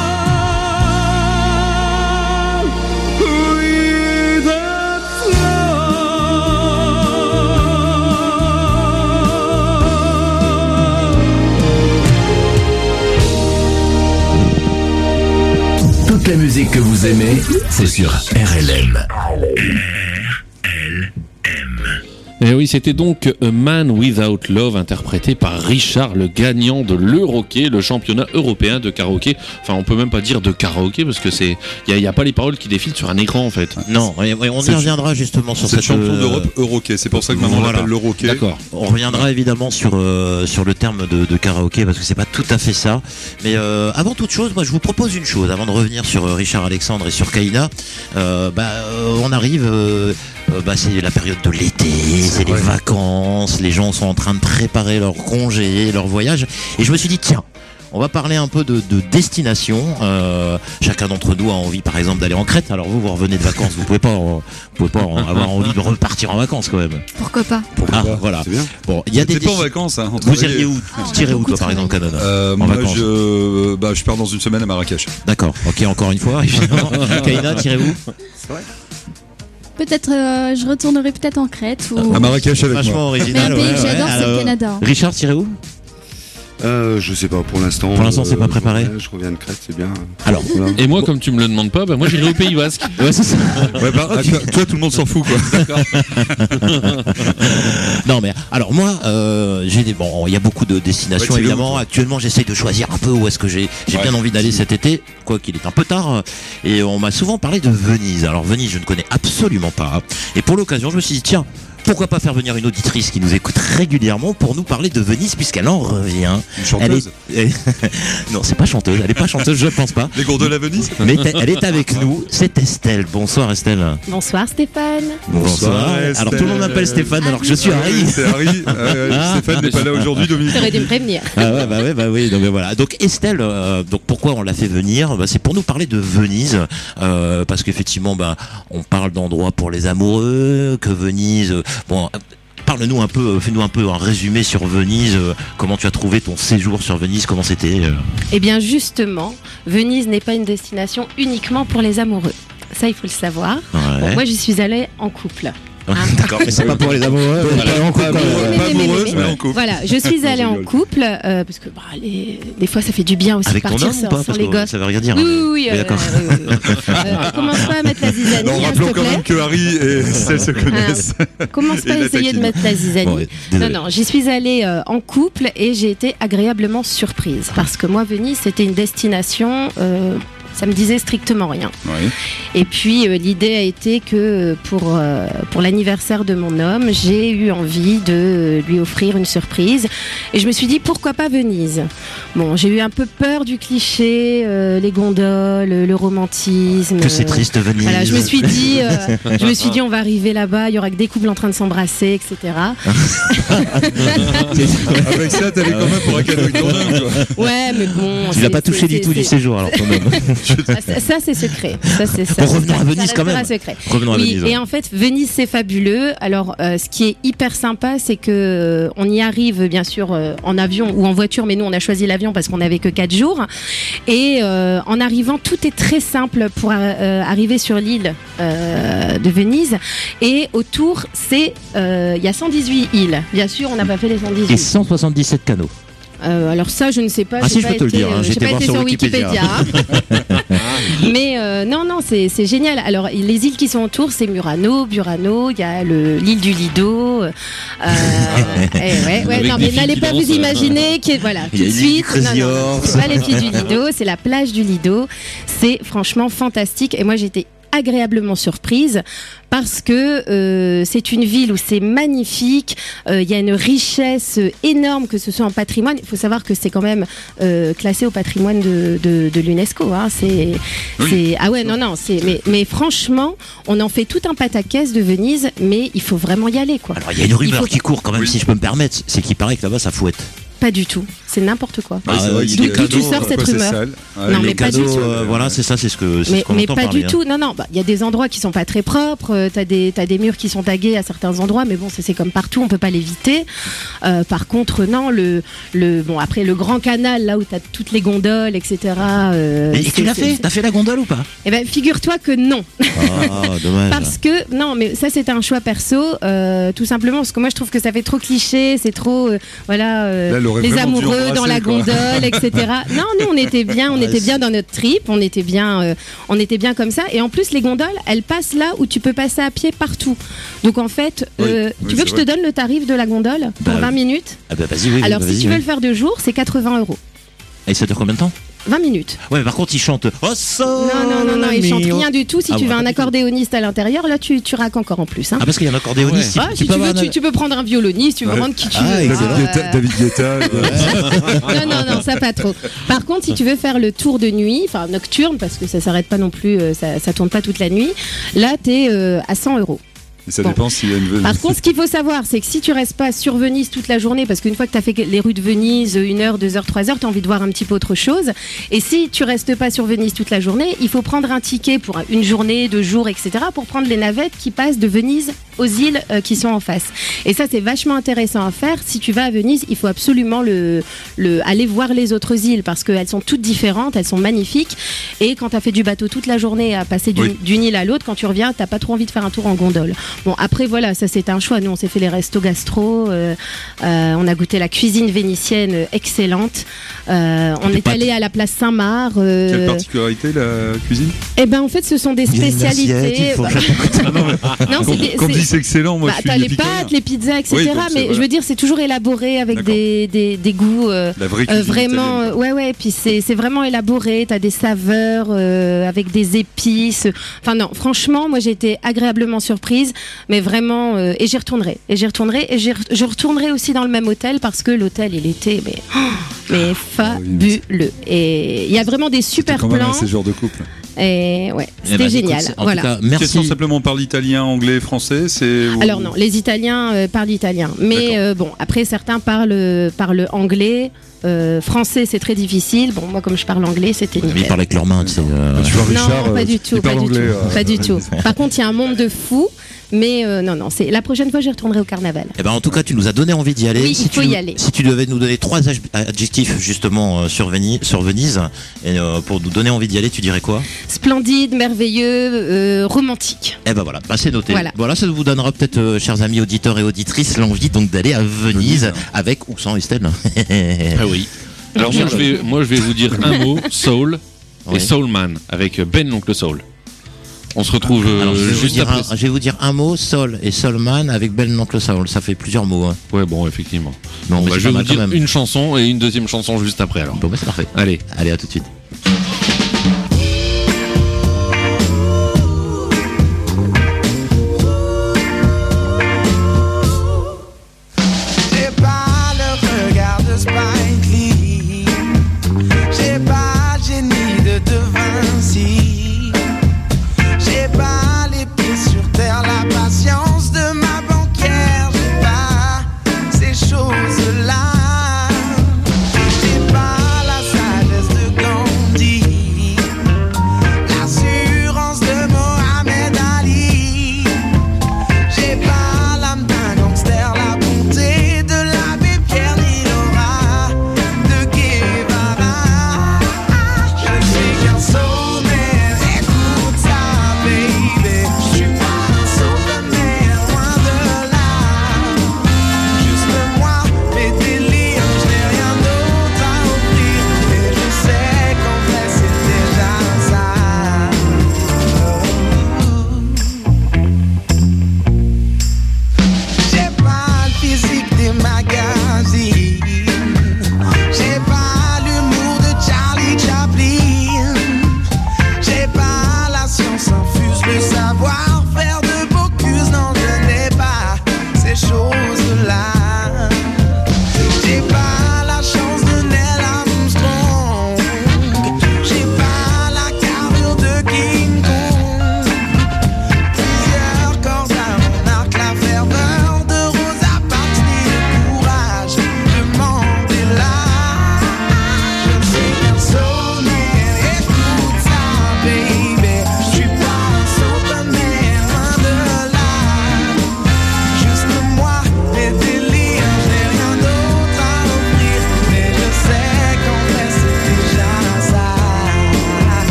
Toute la musique que vous aimez, c'est sur RLM. Et oui, c'était donc A Man Without Love, interprété par Richard, le gagnant de l'Euroké, le championnat européen de karaoké. Enfin, on peut même pas dire de karaoké parce que il y a pas les paroles qui défilent sur un écran en fait. Non, on y reviendra justement sur C'est cette le champion d'Europe Euroké, c'est pour ça que maintenant on l'appelle l'Euroké. D'accord. On reviendra évidemment sur le terme de karaoké parce que c'est pas tout à fait ça. Mais avant toute chose, moi je vous propose une chose avant de revenir sur Richard Alexandre et sur Kaina. On arrive. C'est la période de l'été, c'est les vacances, les gens sont en train de préparer leurs congés, leurs voyages. Et je me suis dit, tiens, on va parler un peu de destination. Chacun d'entre nous a envie, par exemple, d'aller en Crète. Alors vous revenez de vacances, vous pouvez pas avoir envie de repartir en vacances quand même. Pourquoi pas? Voilà. C'est bien. Bon, il y a des pas en vacances. Hein, vous iriez où? Tu irais où toi, par exemple, Canada? Moi, je pars dans une semaine à Marrakech. D'accord. Ok, encore une fois. Évidemment. Kaina, tu irais où? Peut-être, je retournerai peut-être en Crète ou. À Marrakech avec vachement moi. original. Mais un pays que j'adore, c'est le Canada. Richard, tu irais où? Je sais pas, pour l'instant. Pour l'instant, c'est pas préparé. Je reviens de Crète, c'est bien. Alors, et moi, comme tu me le demandes pas, moi j'irai au Pays Basque. Ouais, c'est ça. Ouais, toi, tout le monde s'en fout, quoi. D'accord. Non, mais alors moi, il y a beaucoup de destinations évidemment. Actuellement, j'essaye de choisir un peu où est-ce que j'ai bien envie d'aller cet été, quoi qu'il est un peu tard. Et on m'a souvent parlé de Venise. Alors Venise, je ne connais absolument pas. Et pour l'occasion, je me suis dit tiens. Pourquoi pas faire venir une auditrice qui nous écoute régulièrement pour nous parler de Venise puisqu'elle en revient. Une chanteuse Non, c'est pas chanteuse, elle est pas chanteuse, je pense pas. Les gondoles à Venise. Mais elle est avec nous, c'est Estelle. Bonsoir Estelle. Bonsoir Stéphane. Bonsoir. Estelle. Alors tout le monde m'appelle Stéphane alors que je suis Harry. C'est Harry. Stéphane n'est pas là aujourd'hui, Dominique. T'aurais dû me prévenir. Bah oui. Donc voilà. Donc Estelle, donc pourquoi on l'a fait venir C'est pour nous parler de Venise, parce qu'effectivement, on parle d'endroits pour les amoureux, que Venise, parle-nous un peu, fais-nous un peu un résumé sur Venise. Comment tu as trouvé ton séjour sur Venise? Comment c'était Eh bien, justement, Venise n'est pas une destination uniquement pour les amoureux. Ça, il faut le savoir. Ouais. Bon, moi, j'y suis allée en couple. D'accord, mais c'est pas pour les amoureux. Pas amoureuse, mais en couple. Voilà, je suis allée en couple parce que des fois ça fait du bien aussi avec de partir ton homme ou pas, sans parce les que gosses. ça veut rien dire. Oui, d'accord. Commence pas à mettre la zizanie. Non, rappelons quand même que Harry et Estelle se connaissent. Commence pas à essayer de mettre la zizanie. Non, j'y suis allée en couple et j'ai été agréablement surprise parce que moi, Venise, c'était une destination. Ça me disait strictement rien. Oui. Et puis l'idée a été que pour l'anniversaire de mon homme, j'ai eu envie de lui offrir une surprise. Et je me suis dit pourquoi pas Venise. Bon, j'ai eu un peu peur du cliché, les gondoles, le romantisme. Que c'est triste Venise. Voilà, je me suis dit on va arriver là-bas, il y aura que des couples en train de s'embrasser, etc. Avec ça, t'allais quand même pour un cadeau de ton homme, quoi. Ouais, mais bon. Tu l'as pas touché du tout du séjour alors ton homme. Ça c'est secret. Ça c'est ça. Bon, revenons à Venise quand même. Secret. Revenons à Venise. Et en fait, Venise c'est fabuleux. Alors, ce qui est hyper sympa, c'est que on y arrive bien sûr en avion ou en voiture, mais nous on a choisi l'avion parce qu'on n'avait que 4 jours. Et en arrivant, tout est très simple pour arriver sur l'île de Venise. Et autour, il y a 118 îles. Bien sûr, on n'a pas fait les 118. Et 177 canaux. Alors ça, je ne sais pas. Si, je peux te le dire. J'ai pas été sur Wikipédia. Mais non, c'est génial. Alors, les îles qui sont autour, c'est Murano, Burano, il y a l'île du Lido. Non, mais n'allez pas vous imaginer tout de suite. Non, c'est pas les pieds du Lido, c'est la plage du Lido. C'est franchement fantastique. Et moi, j'étais agréablement surprise parce que c'est une ville où c'est magnifique, il y a une richesse énorme, que ce soit en patrimoine. Il faut savoir que c'est quand même classé au patrimoine de l'UNESCO. Hein. Mais franchement, on en fait tout un pataquès de Venise, mais il faut vraiment y aller, quoi. Alors il y a une rumeur qui court quand même, si je peux me permettre, c'est qu'il paraît que là-bas ça fouette. Pas du tout, c'est n'importe quoi. D'où tu sors cette rumeur? Non, mais pas du tout. Voilà, c'est ça, c'est ce qu'on entend mais pas parler, du tout. Non, il y a des endroits qui sont pas très propres. T'as des murs qui sont tagués à certains endroits, mais bon, c'est comme partout, on peut pas l'éviter. Par contre, non, après le grand canal, là où t'as toutes les gondoles, etc. Et tu l'as fait? T'as fait la gondole ou pas? Eh ben, figure-toi que non. Dommage. Parce que non, mais ça c'était un choix perso, tout simplement parce que moi je trouve que ça fait trop cliché, c'est trop les amoureux dans la gondole, etc. Non, nous on était bien dans notre trip, on était bien comme ça. Et en plus les gondoles, elles passent là où tu peux passer à pied partout. Donc en fait, tu veux que je te donne le tarif de la gondole pour 20 minutes? Vas-y, alors si tu veux le faire 2 jours, c'est 80 €. Et ça dure combien de temps? 20 minutes. Ouais, mais par contre, ils chantent. Oh, non, ils chantent rien du tout. Si tu veux un accordéoniste à l'intérieur, là, tu raques encore en plus. Hein. Ah, parce qu'il y a un accordéoniste. Si tu veux prendre un violoniste, tu veux prendre qui tu veux. David Guetta. Non, ça pas trop. Par contre, si tu veux faire le tour de nuit, enfin nocturne, parce que ça s'arrête pas non plus, ça tourne pas toute la nuit, là, t'es à 100 €. Et ça dépend s'il y a une... Par contre, ce qu'il faut savoir, c'est que si tu restes pas sur Venise toute la journée, parce qu'une fois que tu as fait les rues de Venise, 1 heure, 2 heures, 3 heures, tu as envie de voir un petit peu autre chose. Et si tu restes pas sur Venise toute la journée, il faut prendre un ticket pour 1 journée, 2 jours, etc. pour prendre les navettes qui passent de Venise aux îles qui sont en face. Et ça, c'est vachement intéressant à faire. Si tu vas à Venise, il faut absolument aller voir les autres îles parce qu'elles sont toutes différentes, elles sont magnifiques. Et quand tu as fait du bateau toute la journée à passer d'une île à l'autre, quand tu reviens, t'as pas trop envie de faire un tour en gondole. Bon, après, voilà, ça c'est un choix. Nous, on s'est fait les restos gastro, on a goûté la cuisine vénitienne excellente. On est allé à la place Saint-Marc. Quelle particularité la cuisine? Eh ben, en fait, ce sont des spécialités. Quand on dit c'est excellent, moi je suis t'as les pâtes, les pizzas, etc. Oui, mais je veux dire, c'est toujours élaboré avec des goûts vraiment. Ouais. Puis c'est vraiment élaboré. T'as des saveurs avec des épices. Enfin non, franchement, moi j'ai été agréablement surprise, mais vraiment. Et j'y retournerai. Et je retournerai aussi dans le même hôtel parce que l'hôtel il était mais fabuleux. Et il y a vraiment des super plans. Quand même un séjour de couple. Et ouais, c'était génial. Écoute, voilà. Tout cas, merci. Question simplement, on parle italien, anglais, français, Alors non, les Italiens parlent italien, mais bon, après certains parlent anglais. Français, c'est très difficile. Bon, moi, comme je parle anglais, c'était nickel. Ils parlent avec leurs mains, tu sais. Tu vois, Richard, non, pas du tout. Pas du tout. Par contre, il y a un monde de fous. Mais non, c'est la prochaine fois, j'y retournerai au carnaval. Eh ben, en tout cas, tu nous as donné envie d'y aller. Oui, il faut y aller. Si tu devais nous donner 3 adjectifs justement sur Venise, et, pour nous donner envie d'y aller, tu dirais quoi? Splendide, merveilleux, romantique. Eh ben voilà, c'est noté. Voilà, ça vous donnera peut-être, chers amis auditeurs et auditrices, l'envie donc d'aller à Venise avec ou sans Estelle. Ah oui. Alors moi, je vais vous dire un mot, soul et Soulman avec Ben l'oncle Soul. On se retrouve juste après. Je vais vous dire un mot, Soul et Soulman avec Ben l'oncle Soul. Ça fait plusieurs mots. Hein. Ouais, bon, effectivement. Bon, je vais vous dire une chanson et une deuxième chanson juste après. Alors. Bon, c'est parfait. Allez, à tout de suite. J'ai pas le regard de Spike Lee. J'ai pas le génie de De Vinci. J'ai pas les pieds sur terre, la patience de ma banquière. J'ai pas ces choses-là. J'ai pas la sagesse de Gandhi.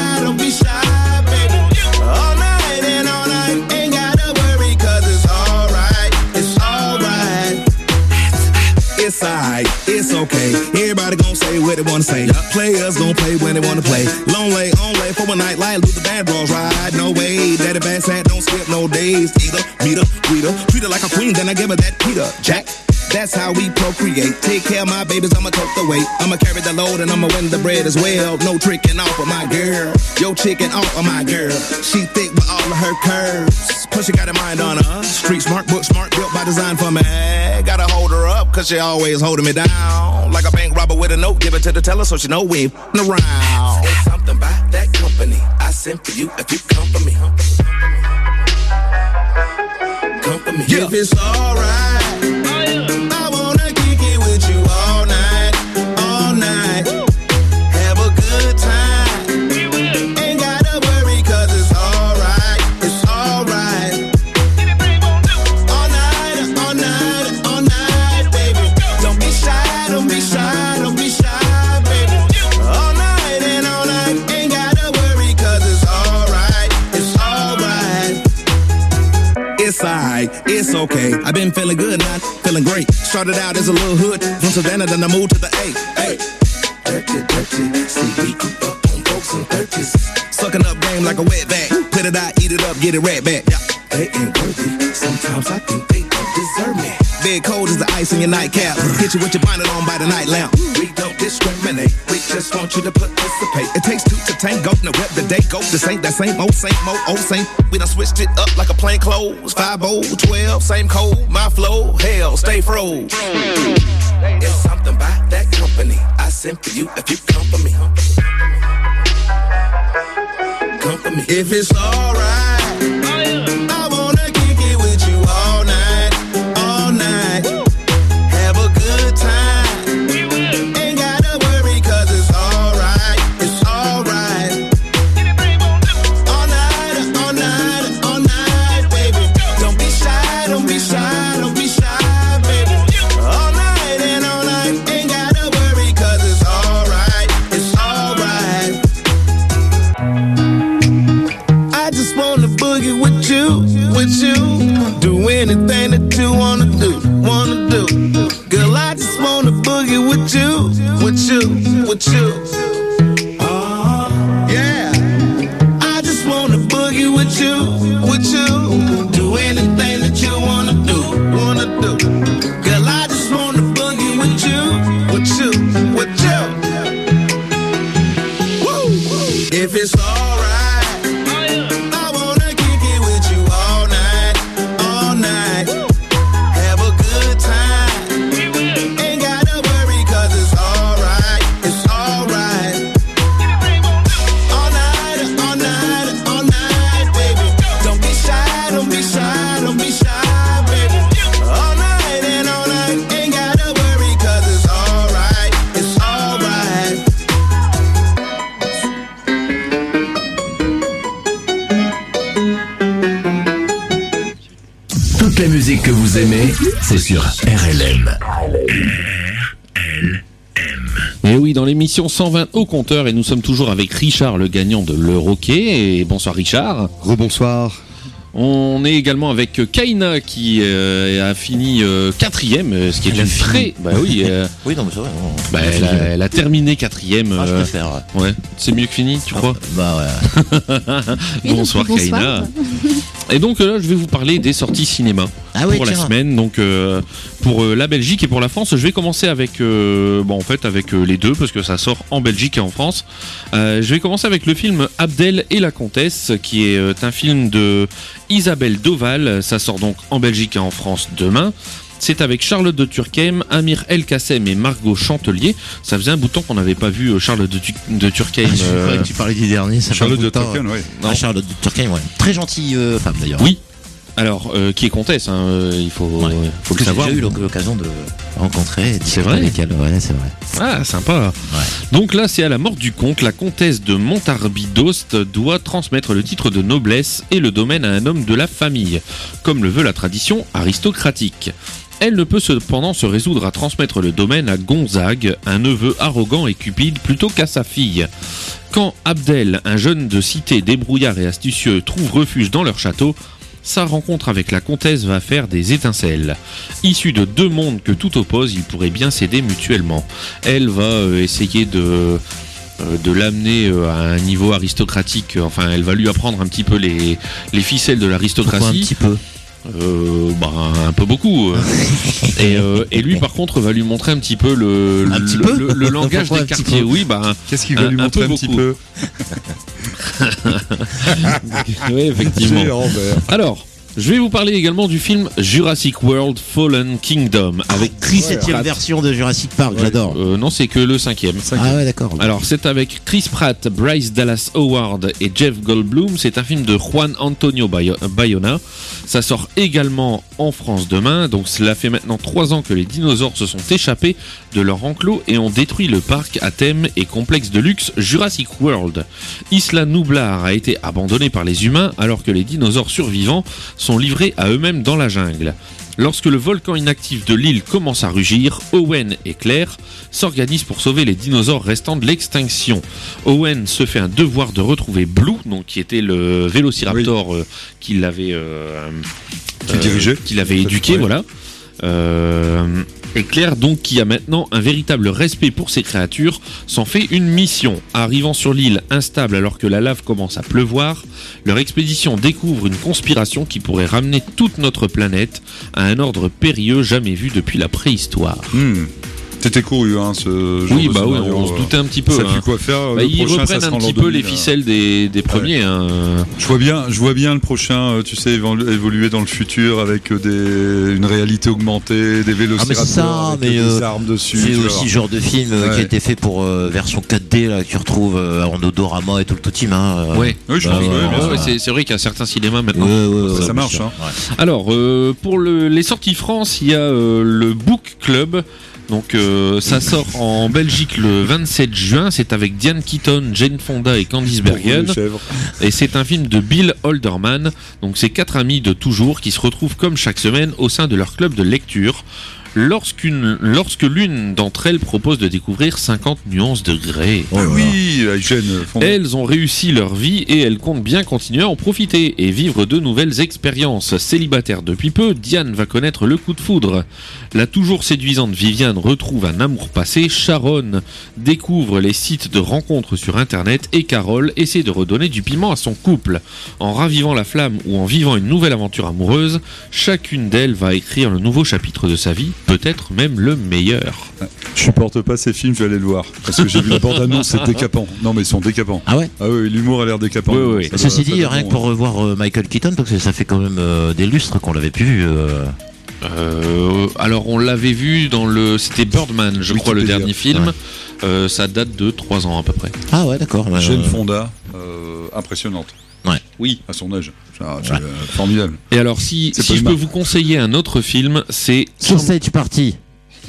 shy, don't be shy, baby. All night and all night, ain't gotta worry, 'cause it's alright, it's alright. It's alright, it's okay. Everybody gon' say what they wanna say. Players gon' play when they wanna play. Long lay, on lay for a night like Luther Vandross ride. No way, daddy bad sad, don't skip no days. Either, meet her, greet her, treat her like a queen, then I give her that Peter Jack. That's how we procreate. Take care of my babies, I'ma tote the weight. I'ma carry the load and I'ma win the bread as well. No tricking off of my girl. Yo chicken off of my girl. She thick with all of her curves. Plus she got a mind on her. Street smart, book smart, built by design for me. Gotta hold her up, 'cause she always holding me down. Like a bank robber with a note, give it to the teller so she know we ain't f***ing around. There's something about that company I sent for you if you come for me. Come for me. Yeah. If it's alright, I wanna kick it with you all night, all night. Have a good time. Ain't gotta worry, 'cause it's alright, it's alright. All night, all night, all night, baby. Don't be shy, don't be shy, don't be shy, baby. All night and all night, ain't gotta worry, 'cause it's alright, it's alright. It's alright, it's okay. I've been feeling good now, feeling great. Started out as a little hood from Savannah, then I moved to the A. Hey, dirty, dirty. See, we grew up on folks in 30s. Sucking up game like a wet bag. Put it out, eat it up, get it right back. Yeah. They ain't worthy. Sometimes I think they don't deserve me. Big cold as the ice in your nightcap. Hit you with your bonnet on by the night lamp. We don't discriminate. We just want you to participate. It takes two to tango. No rep the day go. This ain't that same old, old same. We done switched it up like a plain clothes. 5-0, 12, same code. My flow, hell, stay froze. It's something about that company I sent for you if you come for me. Come for me. If it's alright, I wanna kick it with you all night, all night. Have a good time. Ain't gotta worry, 'cause it's alright, it's alright. All night, all night, all night, baby. Don't be shy, don't be shy, don't be shy, baby. All night and all night, ain't gotta worry, 'cause it's alright, it's alright. I just wanna boogie with you, with you. Do anything that you wanna do, wanna do. Girl, I just wanna boogie with you, with you, with you. Yeah. I just wanna boogie with you, do anything that you wanna do, wanna do. Girl, I just wanna boogie with you, with you, with you. Woo! If it's alright, I wanna kick it with you all night, all night. Have a good time. Ain't gotta worry, 'cause it's alright, it's alright. All night, all night, all night, baby. Don't be shy, don't be shy, don't be shy, baby. All night and all night, ain't gotta worry, 'cause it's alright, it's alright. Toute la musique que vous aimez, c'est sur RLM. Et oui, dans l'émission 120 au compteur, et nous sommes toujours avec Richard, le gagnant de l'Euroquai. Et bonsoir Richard. Rebonsoir. On est également avec Kaina qui a fini 4ème, ce qui est une très... Bah oui, oui, non, mais c'est vrai. Bah, elle a terminé 4ème. Ah, je préfère. Ouais. C'est mieux que fini, tu crois? Bah ouais. Bonsoir Kaina. Et donc là, je vais vous parler des sorties cinéma pour la semaine. Donc pour la Belgique et pour la France, je vais commencer avec avec les deux parce que ça sort en Belgique et en France. Je vais commencer avec le film Abdel et la Comtesse, qui est un film de Isabelle Doval. Ça sort donc en Belgique et en France demain. C'est avec Charlotte de Turckheim, Amir El Kassem et Margot Chantelier. Ça faisait un bout de temps qu'on n'avait pas vu Charlotte de Turckheim. Tu parlais du dernier, ça Charlotte de Turckheim, oui. Charlotte de Turckheim, ouais. Très gentille femme d'ailleurs. Oui. Alors, qui est comtesse, hein, il faut le savoir. J'ai déjà eu l'occasion de rencontré. C'est vrai. Avec elle. Ouais, c'est vrai. Ah, sympa. Donc là, c'est à la mort du comte, la comtesse de Montarbidost doit transmettre le titre de noblesse et le domaine à un homme de la famille, comme le veut la tradition aristocratique. Elle ne peut cependant se résoudre à transmettre le domaine à Gonzague, un neveu arrogant et cupide, plutôt qu'à sa fille. Quand Abdel, un jeune de cité débrouillard et astucieux, trouve refuge dans leur château, sa rencontre avec la comtesse va faire des étincelles. Issus de deux mondes que tout oppose, ils pourraient bien s'aider mutuellement. Elle va essayer de l'amener à un niveau aristocratique, enfin elle va lui apprendre un petit peu les ficelles de l'aristocratie. Pourquoi un petit peu? Un peu beaucoup. Et lui par contre va lui montrer un petit peu le langage des quartiers. Oui, qu'est-ce qu'il va lui montrer un petit peu? Oui, effectivement. Alors, je vais vous parler également du film Jurassic World Fallen Kingdom avec Chris Pratt. 7e version de Jurassic Park, j'adore. Non, c'est que le 5e. Ah ouais, d'accord. Alors, c'est avec Chris Pratt, Bryce Dallas Howard et Jeff Goldblum. C'est un film de Juan Antonio Bayona. Ça sort également en France demain. Donc, cela fait maintenant 3 ans que les dinosaures se sont échappés de leur enclos et ont détruit le parc à thème et complexe de luxe Jurassic World. Isla Nublar a été abandonnée par les humains alors que les dinosaures survivants sont livrés à eux-mêmes dans la jungle. Lorsque le volcan inactif de l'île commence à rugir, Owen et Claire s'organisent pour sauver les dinosaures restants de l'extinction. Owen se fait un devoir de retrouver Blue, donc qui était le vélociraptor qu'il avait éduqué, voilà. Et Claire, donc, qui a maintenant un véritable respect pour ces créatures, s'en fait une mission. Arrivant sur l'île instable alors que la lave commence à pleuvoir, leur expédition découvre une conspiration qui pourrait ramener toute notre planète à un ordre périlleux jamais vu depuis la préhistoire. C'était couru, hein, ce genre oui, de oui, scénario, on se doutait un petit peu. Ça a pu quoi faire. Ils reprennent un petit peu les ficelles des premiers. Hein. Je vois bien le prochain, tu sais, évoluer dans le futur avec une réalité augmentée, des vélociraptors avec des armes dessus. C'est aussi le genre de film qui a été fait pour version 4D là, que tu retrouves en Odorama et tout le team. Hein, oui, je pense que c'est vrai qu'il y a certains cinémas maintenant. Ça marche. Hein. Alors, pour les sorties France, il y a le Book Club. Donc ça sort en Belgique le 27 juin, c'est avec Diane Keaton, Jane Fonda et Candice Bergen. Et c'est un film de Bill Holderman. Donc c'est 4 amis de toujours qui se retrouvent comme chaque semaine au sein de leur club de lecture. Lorsque l'une d'entre elles propose de découvrir 50 nuances de gré. Oh oui, Jane Fonda. Elles ont réussi leur vie et elles comptent bien continuer à en profiter et vivre de nouvelles expériences. Célibataire depuis peu, Diane va connaître le coup de foudre. La toujours séduisante Viviane retrouve un amour passé, Sharon découvre les sites de rencontres sur internet et Carole essaie de redonner du piment à son couple. En ravivant la flamme ou en vivant une nouvelle aventure amoureuse, chacune d'elles va écrire le nouveau chapitre de sa vie, peut-être même le meilleur. Je supporte pas ces films, je vais aller le voir. Parce que j'ai vu la bande-annonce, c'est décapant. Non mais ils sont décapants. Ah ouais? Ah oui, l'humour a l'air décapant. Oui. Ceci dit, rien que pour revoir Michael Keaton, parce que ça fait quand même des lustres qu'on l'avait plus vu. Alors on l'avait vu dans c'était Birdman, je crois, le dernier film. Ça date de 3 ans à peu près. Ah ouais, d'accord. Jane Fonda, impressionnante. Ouais. Oui, à son âge. C'est formidable. Et alors, si je peux vous conseiller un autre film, c'est Sausage Party.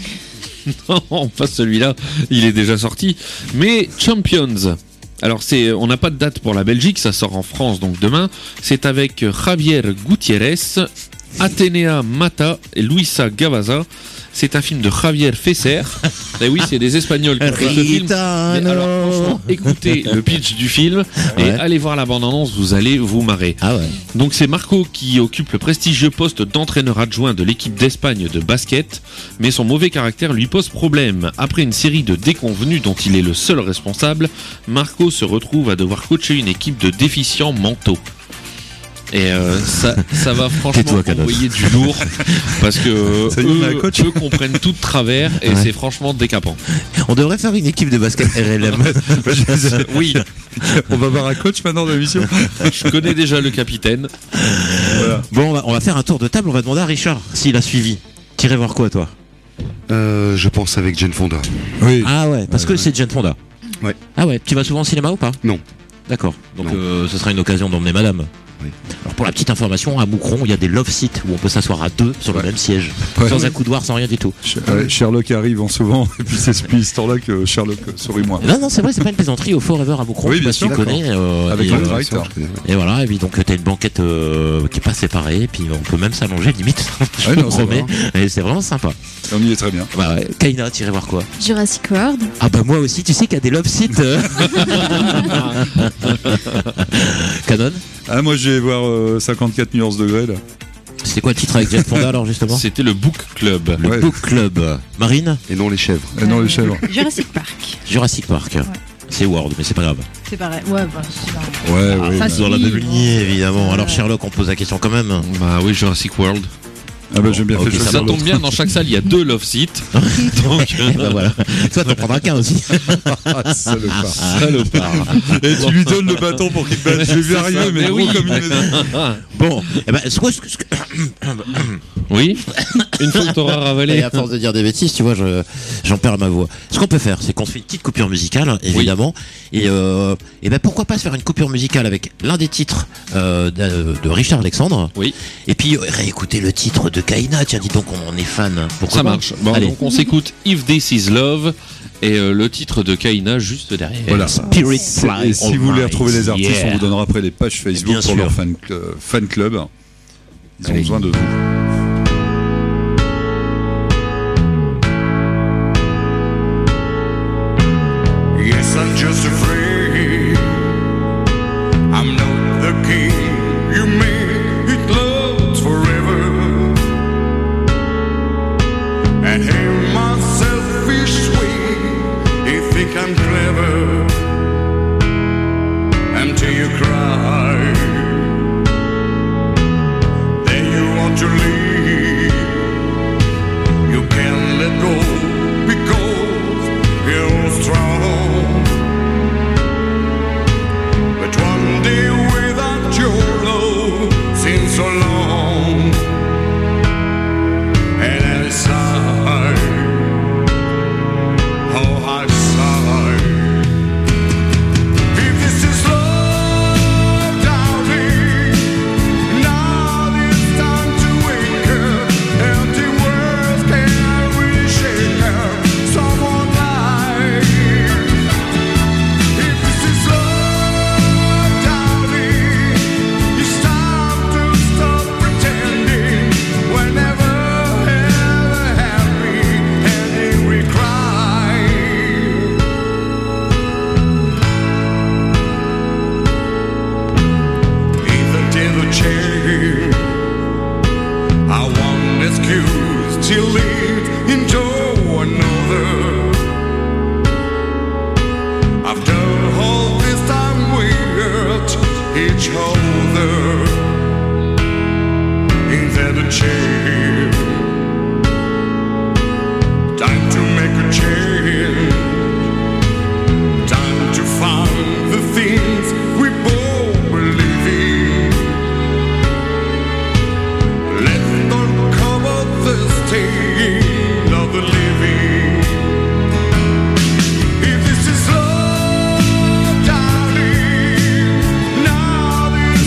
Non, pas celui-là, il est déjà sorti. Mais Champions. Alors on n'a pas de date pour la Belgique, ça sort en France donc demain. C'est avec Javier Gutiérrez, Atenea Mata et Luisa Gavaza. C'est un film de Javier Fesser. Et oui, c'est des Espagnols qui ont fait ce film. Mais alors, franchement, écoutez le pitch du film et allez voir la bande-annonce, vous allez vous marrer. Ah ouais. Donc c'est Marco qui occupe le prestigieux poste d'entraîneur adjoint de l'équipe d'Espagne de basket, mais son mauvais caractère lui pose problème. Après une série de déconvenus dont il est le seul responsable, Marco se retrouve à devoir coacher une équipe de déficients mentaux. Et ça va franchement envoyer du lourd parce que eux comprennent tout de travers et c'est franchement décapant. On devrait faire une équipe de basket RLM. Oui. On va avoir un coach maintenant dans l'émission. Je connais déjà le capitaine. Voilà. Bon, on va faire un tour de table. On va demander à Richard s'il a suivi. T'irais voir quoi, toi? Je pense avec Jane Fonda. Oui. Ah ouais, parce que c'est Jane Fonda. Ouais. Ah ouais, tu vas souvent au cinéma ou pas? Non. D'accord. Donc ce sera une occasion d'emmener madame. Alors pour la petite information, à Moucron, il y a des love seats où on peut s'asseoir à deux sur le même siège, sans accoudoir, sans rien du tout. Sherlock arrive en souvent, et puis c'est depuis ce temps-là que Sherlock sourit moins. Non, c'est vrai, c'est pas une plaisanterie au Forever à Moucron. Oui, bien sûr, tu connais. Avec Landreich. Et voilà, et puis donc t'as une banquette qui est pas séparée, et puis on peut même s'allonger limite. Je vous promets. Et c'est vraiment sympa. Et on y est très bien. Bah ouais. Kaina, tu irais voir quoi? Jurassic World. Ah bah moi aussi, tu sais qu'il y a des love seats. Canon. Ah moi je vais voir 54 nuances degrés là. C'était quoi le titre avec Jane Fonda alors justement? C'était le Book Club. Le Book Club. Marine? Et non les chèvres. Et non les chèvres. Jurassic Park. Jurassic Park. Ouais. C'est World, mais c'est pas grave. C'est pareil. Ouais, bah, c'est oui. Dans la même lignée évidemment. Alors Sherlock, on pose la question quand même. Bah oui, Jurassic World. Ah bah j'aime bien fait ça tombe bien, dans chaque salle il y a 2 love seats. Donc bah voilà. Toi t'en prendras qu'un aussi. Salopard. Et tu lui donnes le bâton pour qu'il te batte. J'ai vu arriver mais gros comme une maison. Bon, eh ben oui. Une fois que t'auras ravalé. Et à force de dire des bêtises, tu vois, j'en perds ma voix. Ce qu'on peut faire, c'est qu'on se fait une petite coupure musicale, évidemment. Oui. Et ben pourquoi pas se faire une coupure musicale avec l'un des titres de Richard Alexandre. Oui. Et puis réécouter le titre de Kaina. Tiens, dis donc, on est fan. Pourquoi ça marche. Bon, allez. Donc on s'écoute If This Is Love et le titre de Kaina juste derrière. Voilà. Spirit Fly. Et si vous voulez retrouver les artistes, on vous donnera après les pages Facebook bien pour sûr. leur fan club. Ils ont besoin de vous. Yes, I'm just afraid I'm not the king you made it last forever. And in my selfish way, you think I'm clever until you cry. Then you want to leave. You can't let go because you're strong. But one day without your love seems so long. And I sigh, oh I sigh. If this is love, darling, now it's time to wake up. Empty words can't really shake up someone's life. If this is love, darling, it's time to stop pretending. We're never ever happy, and then we cry. If the devil change, I want excuse to live into another. After all this time we hurt each other, instead of change, time to make a change, time to find the things we both believe in. Let's not cover the stain of the living. If this is love, darling, now it's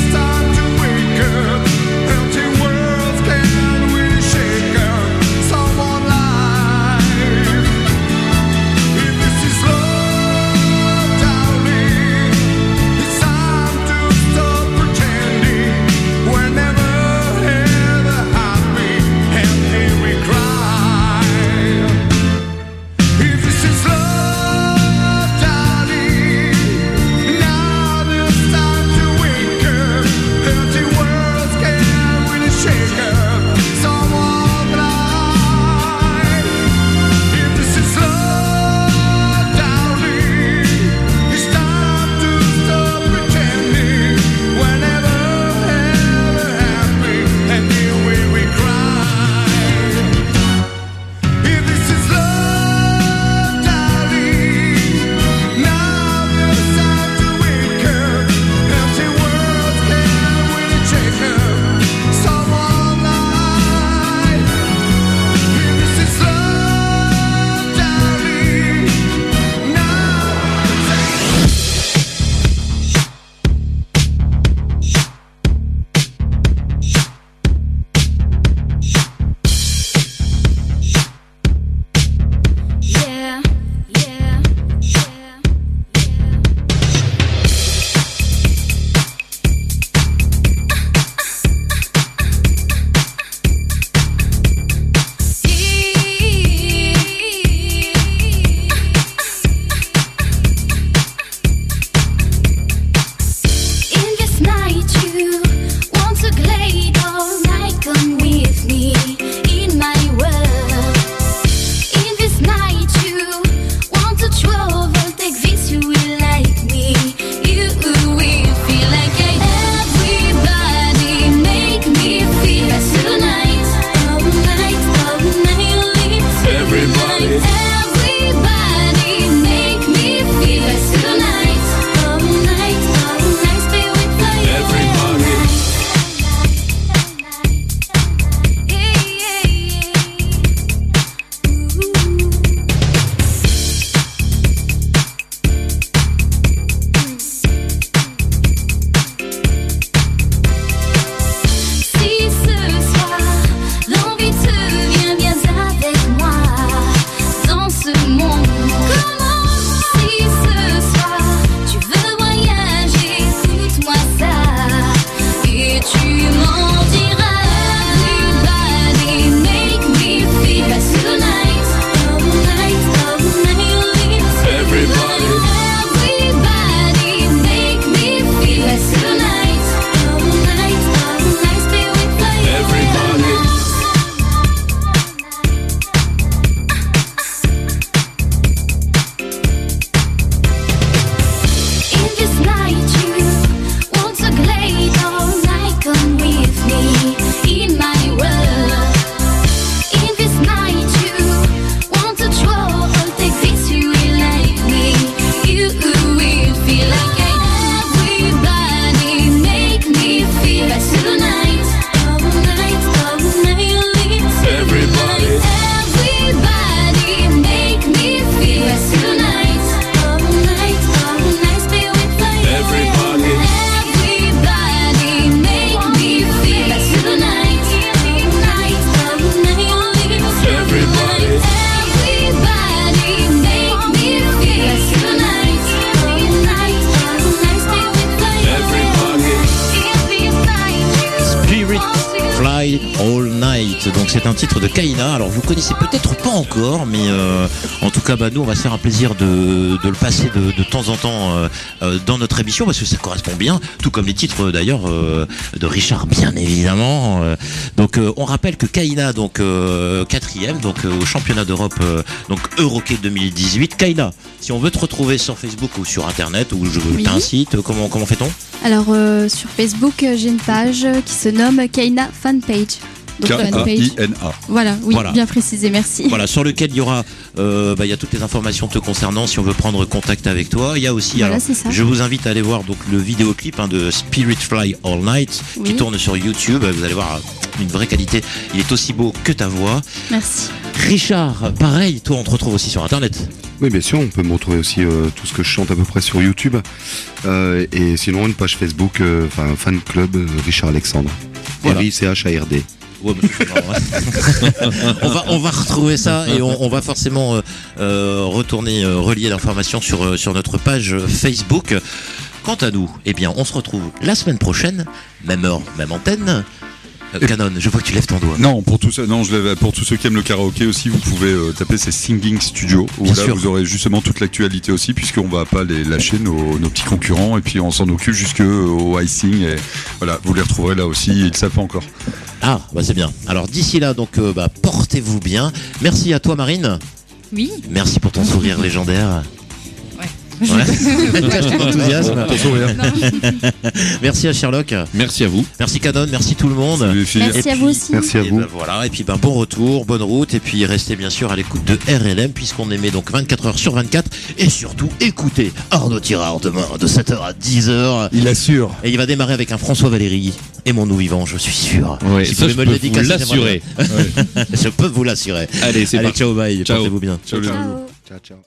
c'est un titre de Kaina. Alors vous connaissez peut-être pas encore, mais en tout cas nous on va se faire un plaisir de le passer de temps en temps dans notre émission parce que ça correspond bien, tout comme les titres d'ailleurs de Richard bien évidemment. Donc on rappelle que Kaina donc 4e donc au championnat d'Europe donc Euroquai 2018. Kaina, si on veut te retrouver sur Facebook ou sur internet ou t'as un site, comment fait-on? Alors sur Facebook j'ai une page qui se nomme Kaina Fanpage. K-A-I-N-A. Voilà, oui, voilà. Bien précisé, merci. Voilà, sur lequel il y aura, il y a toutes les informations te concernant si on veut prendre contact avec toi. Il y a aussi, voilà, alors, je vous invite à aller voir donc le vidéoclip de Spirit Fly All Night qui tourne sur YouTube. Vous allez voir une vraie qualité. Il est aussi beau que ta voix. Merci. Richard, pareil, toi on te retrouve aussi sur Internet. Oui, bien sûr, on peut me retrouver aussi tout ce que je chante à peu près sur YouTube. Et sinon, une page Facebook, fan club Richard Alexandre. Voilà. R-I-C-H-A-R-D. Ouais, on va retrouver ça et on va forcément retourner relier l'information sur notre page Facebook. Quant à nous, eh bien, on se retrouve la semaine prochaine, même heure, même antenne. Canon, je vois que tu lèves ton doigt. Non, pour tout ça, non, je lève. Pour tous ceux qui aiment le karaoké aussi, vous pouvez taper ces Singing Studio où Bien là sûr. vous aurez justement toute l'actualité aussi, puisqu'on va pas les lâcher nos petits concurrents et puis on s'en occupe jusqu'au icing et voilà, vous les retrouverez là aussi. Ils le savent pas encore. Ah, bah c'est bien. Alors d'ici là, donc portez-vous bien. Merci à toi, Marine. Oui. Merci pour ton sourire légendaire. Ouais. Cache ton enthousiasme. Ton sourire. Merci à Sherlock. Merci à vous. Merci Canon, merci tout le monde. Salut, merci à vous aussi. Merci à vous. Voilà, et puis bon retour, bonne route, et puis restez bien sûr à l'écoute de RLM puisqu'on émet donc 24 heures sur 24 et surtout écoutez Arnaud Tirard demain de 7h à 10h. Il assure. Et il va démarrer avec un François Valéry et mon nous vivant, je suis sûr. Oui, Si ça, vous je pouvez peux me le vous dédicacer, l'assurer. Je peux vous l'assurer. Allez, c'est parti. Ciao, bye, Ciao. portez-vous bien. Ciao. Ciao. Ciao, ciao.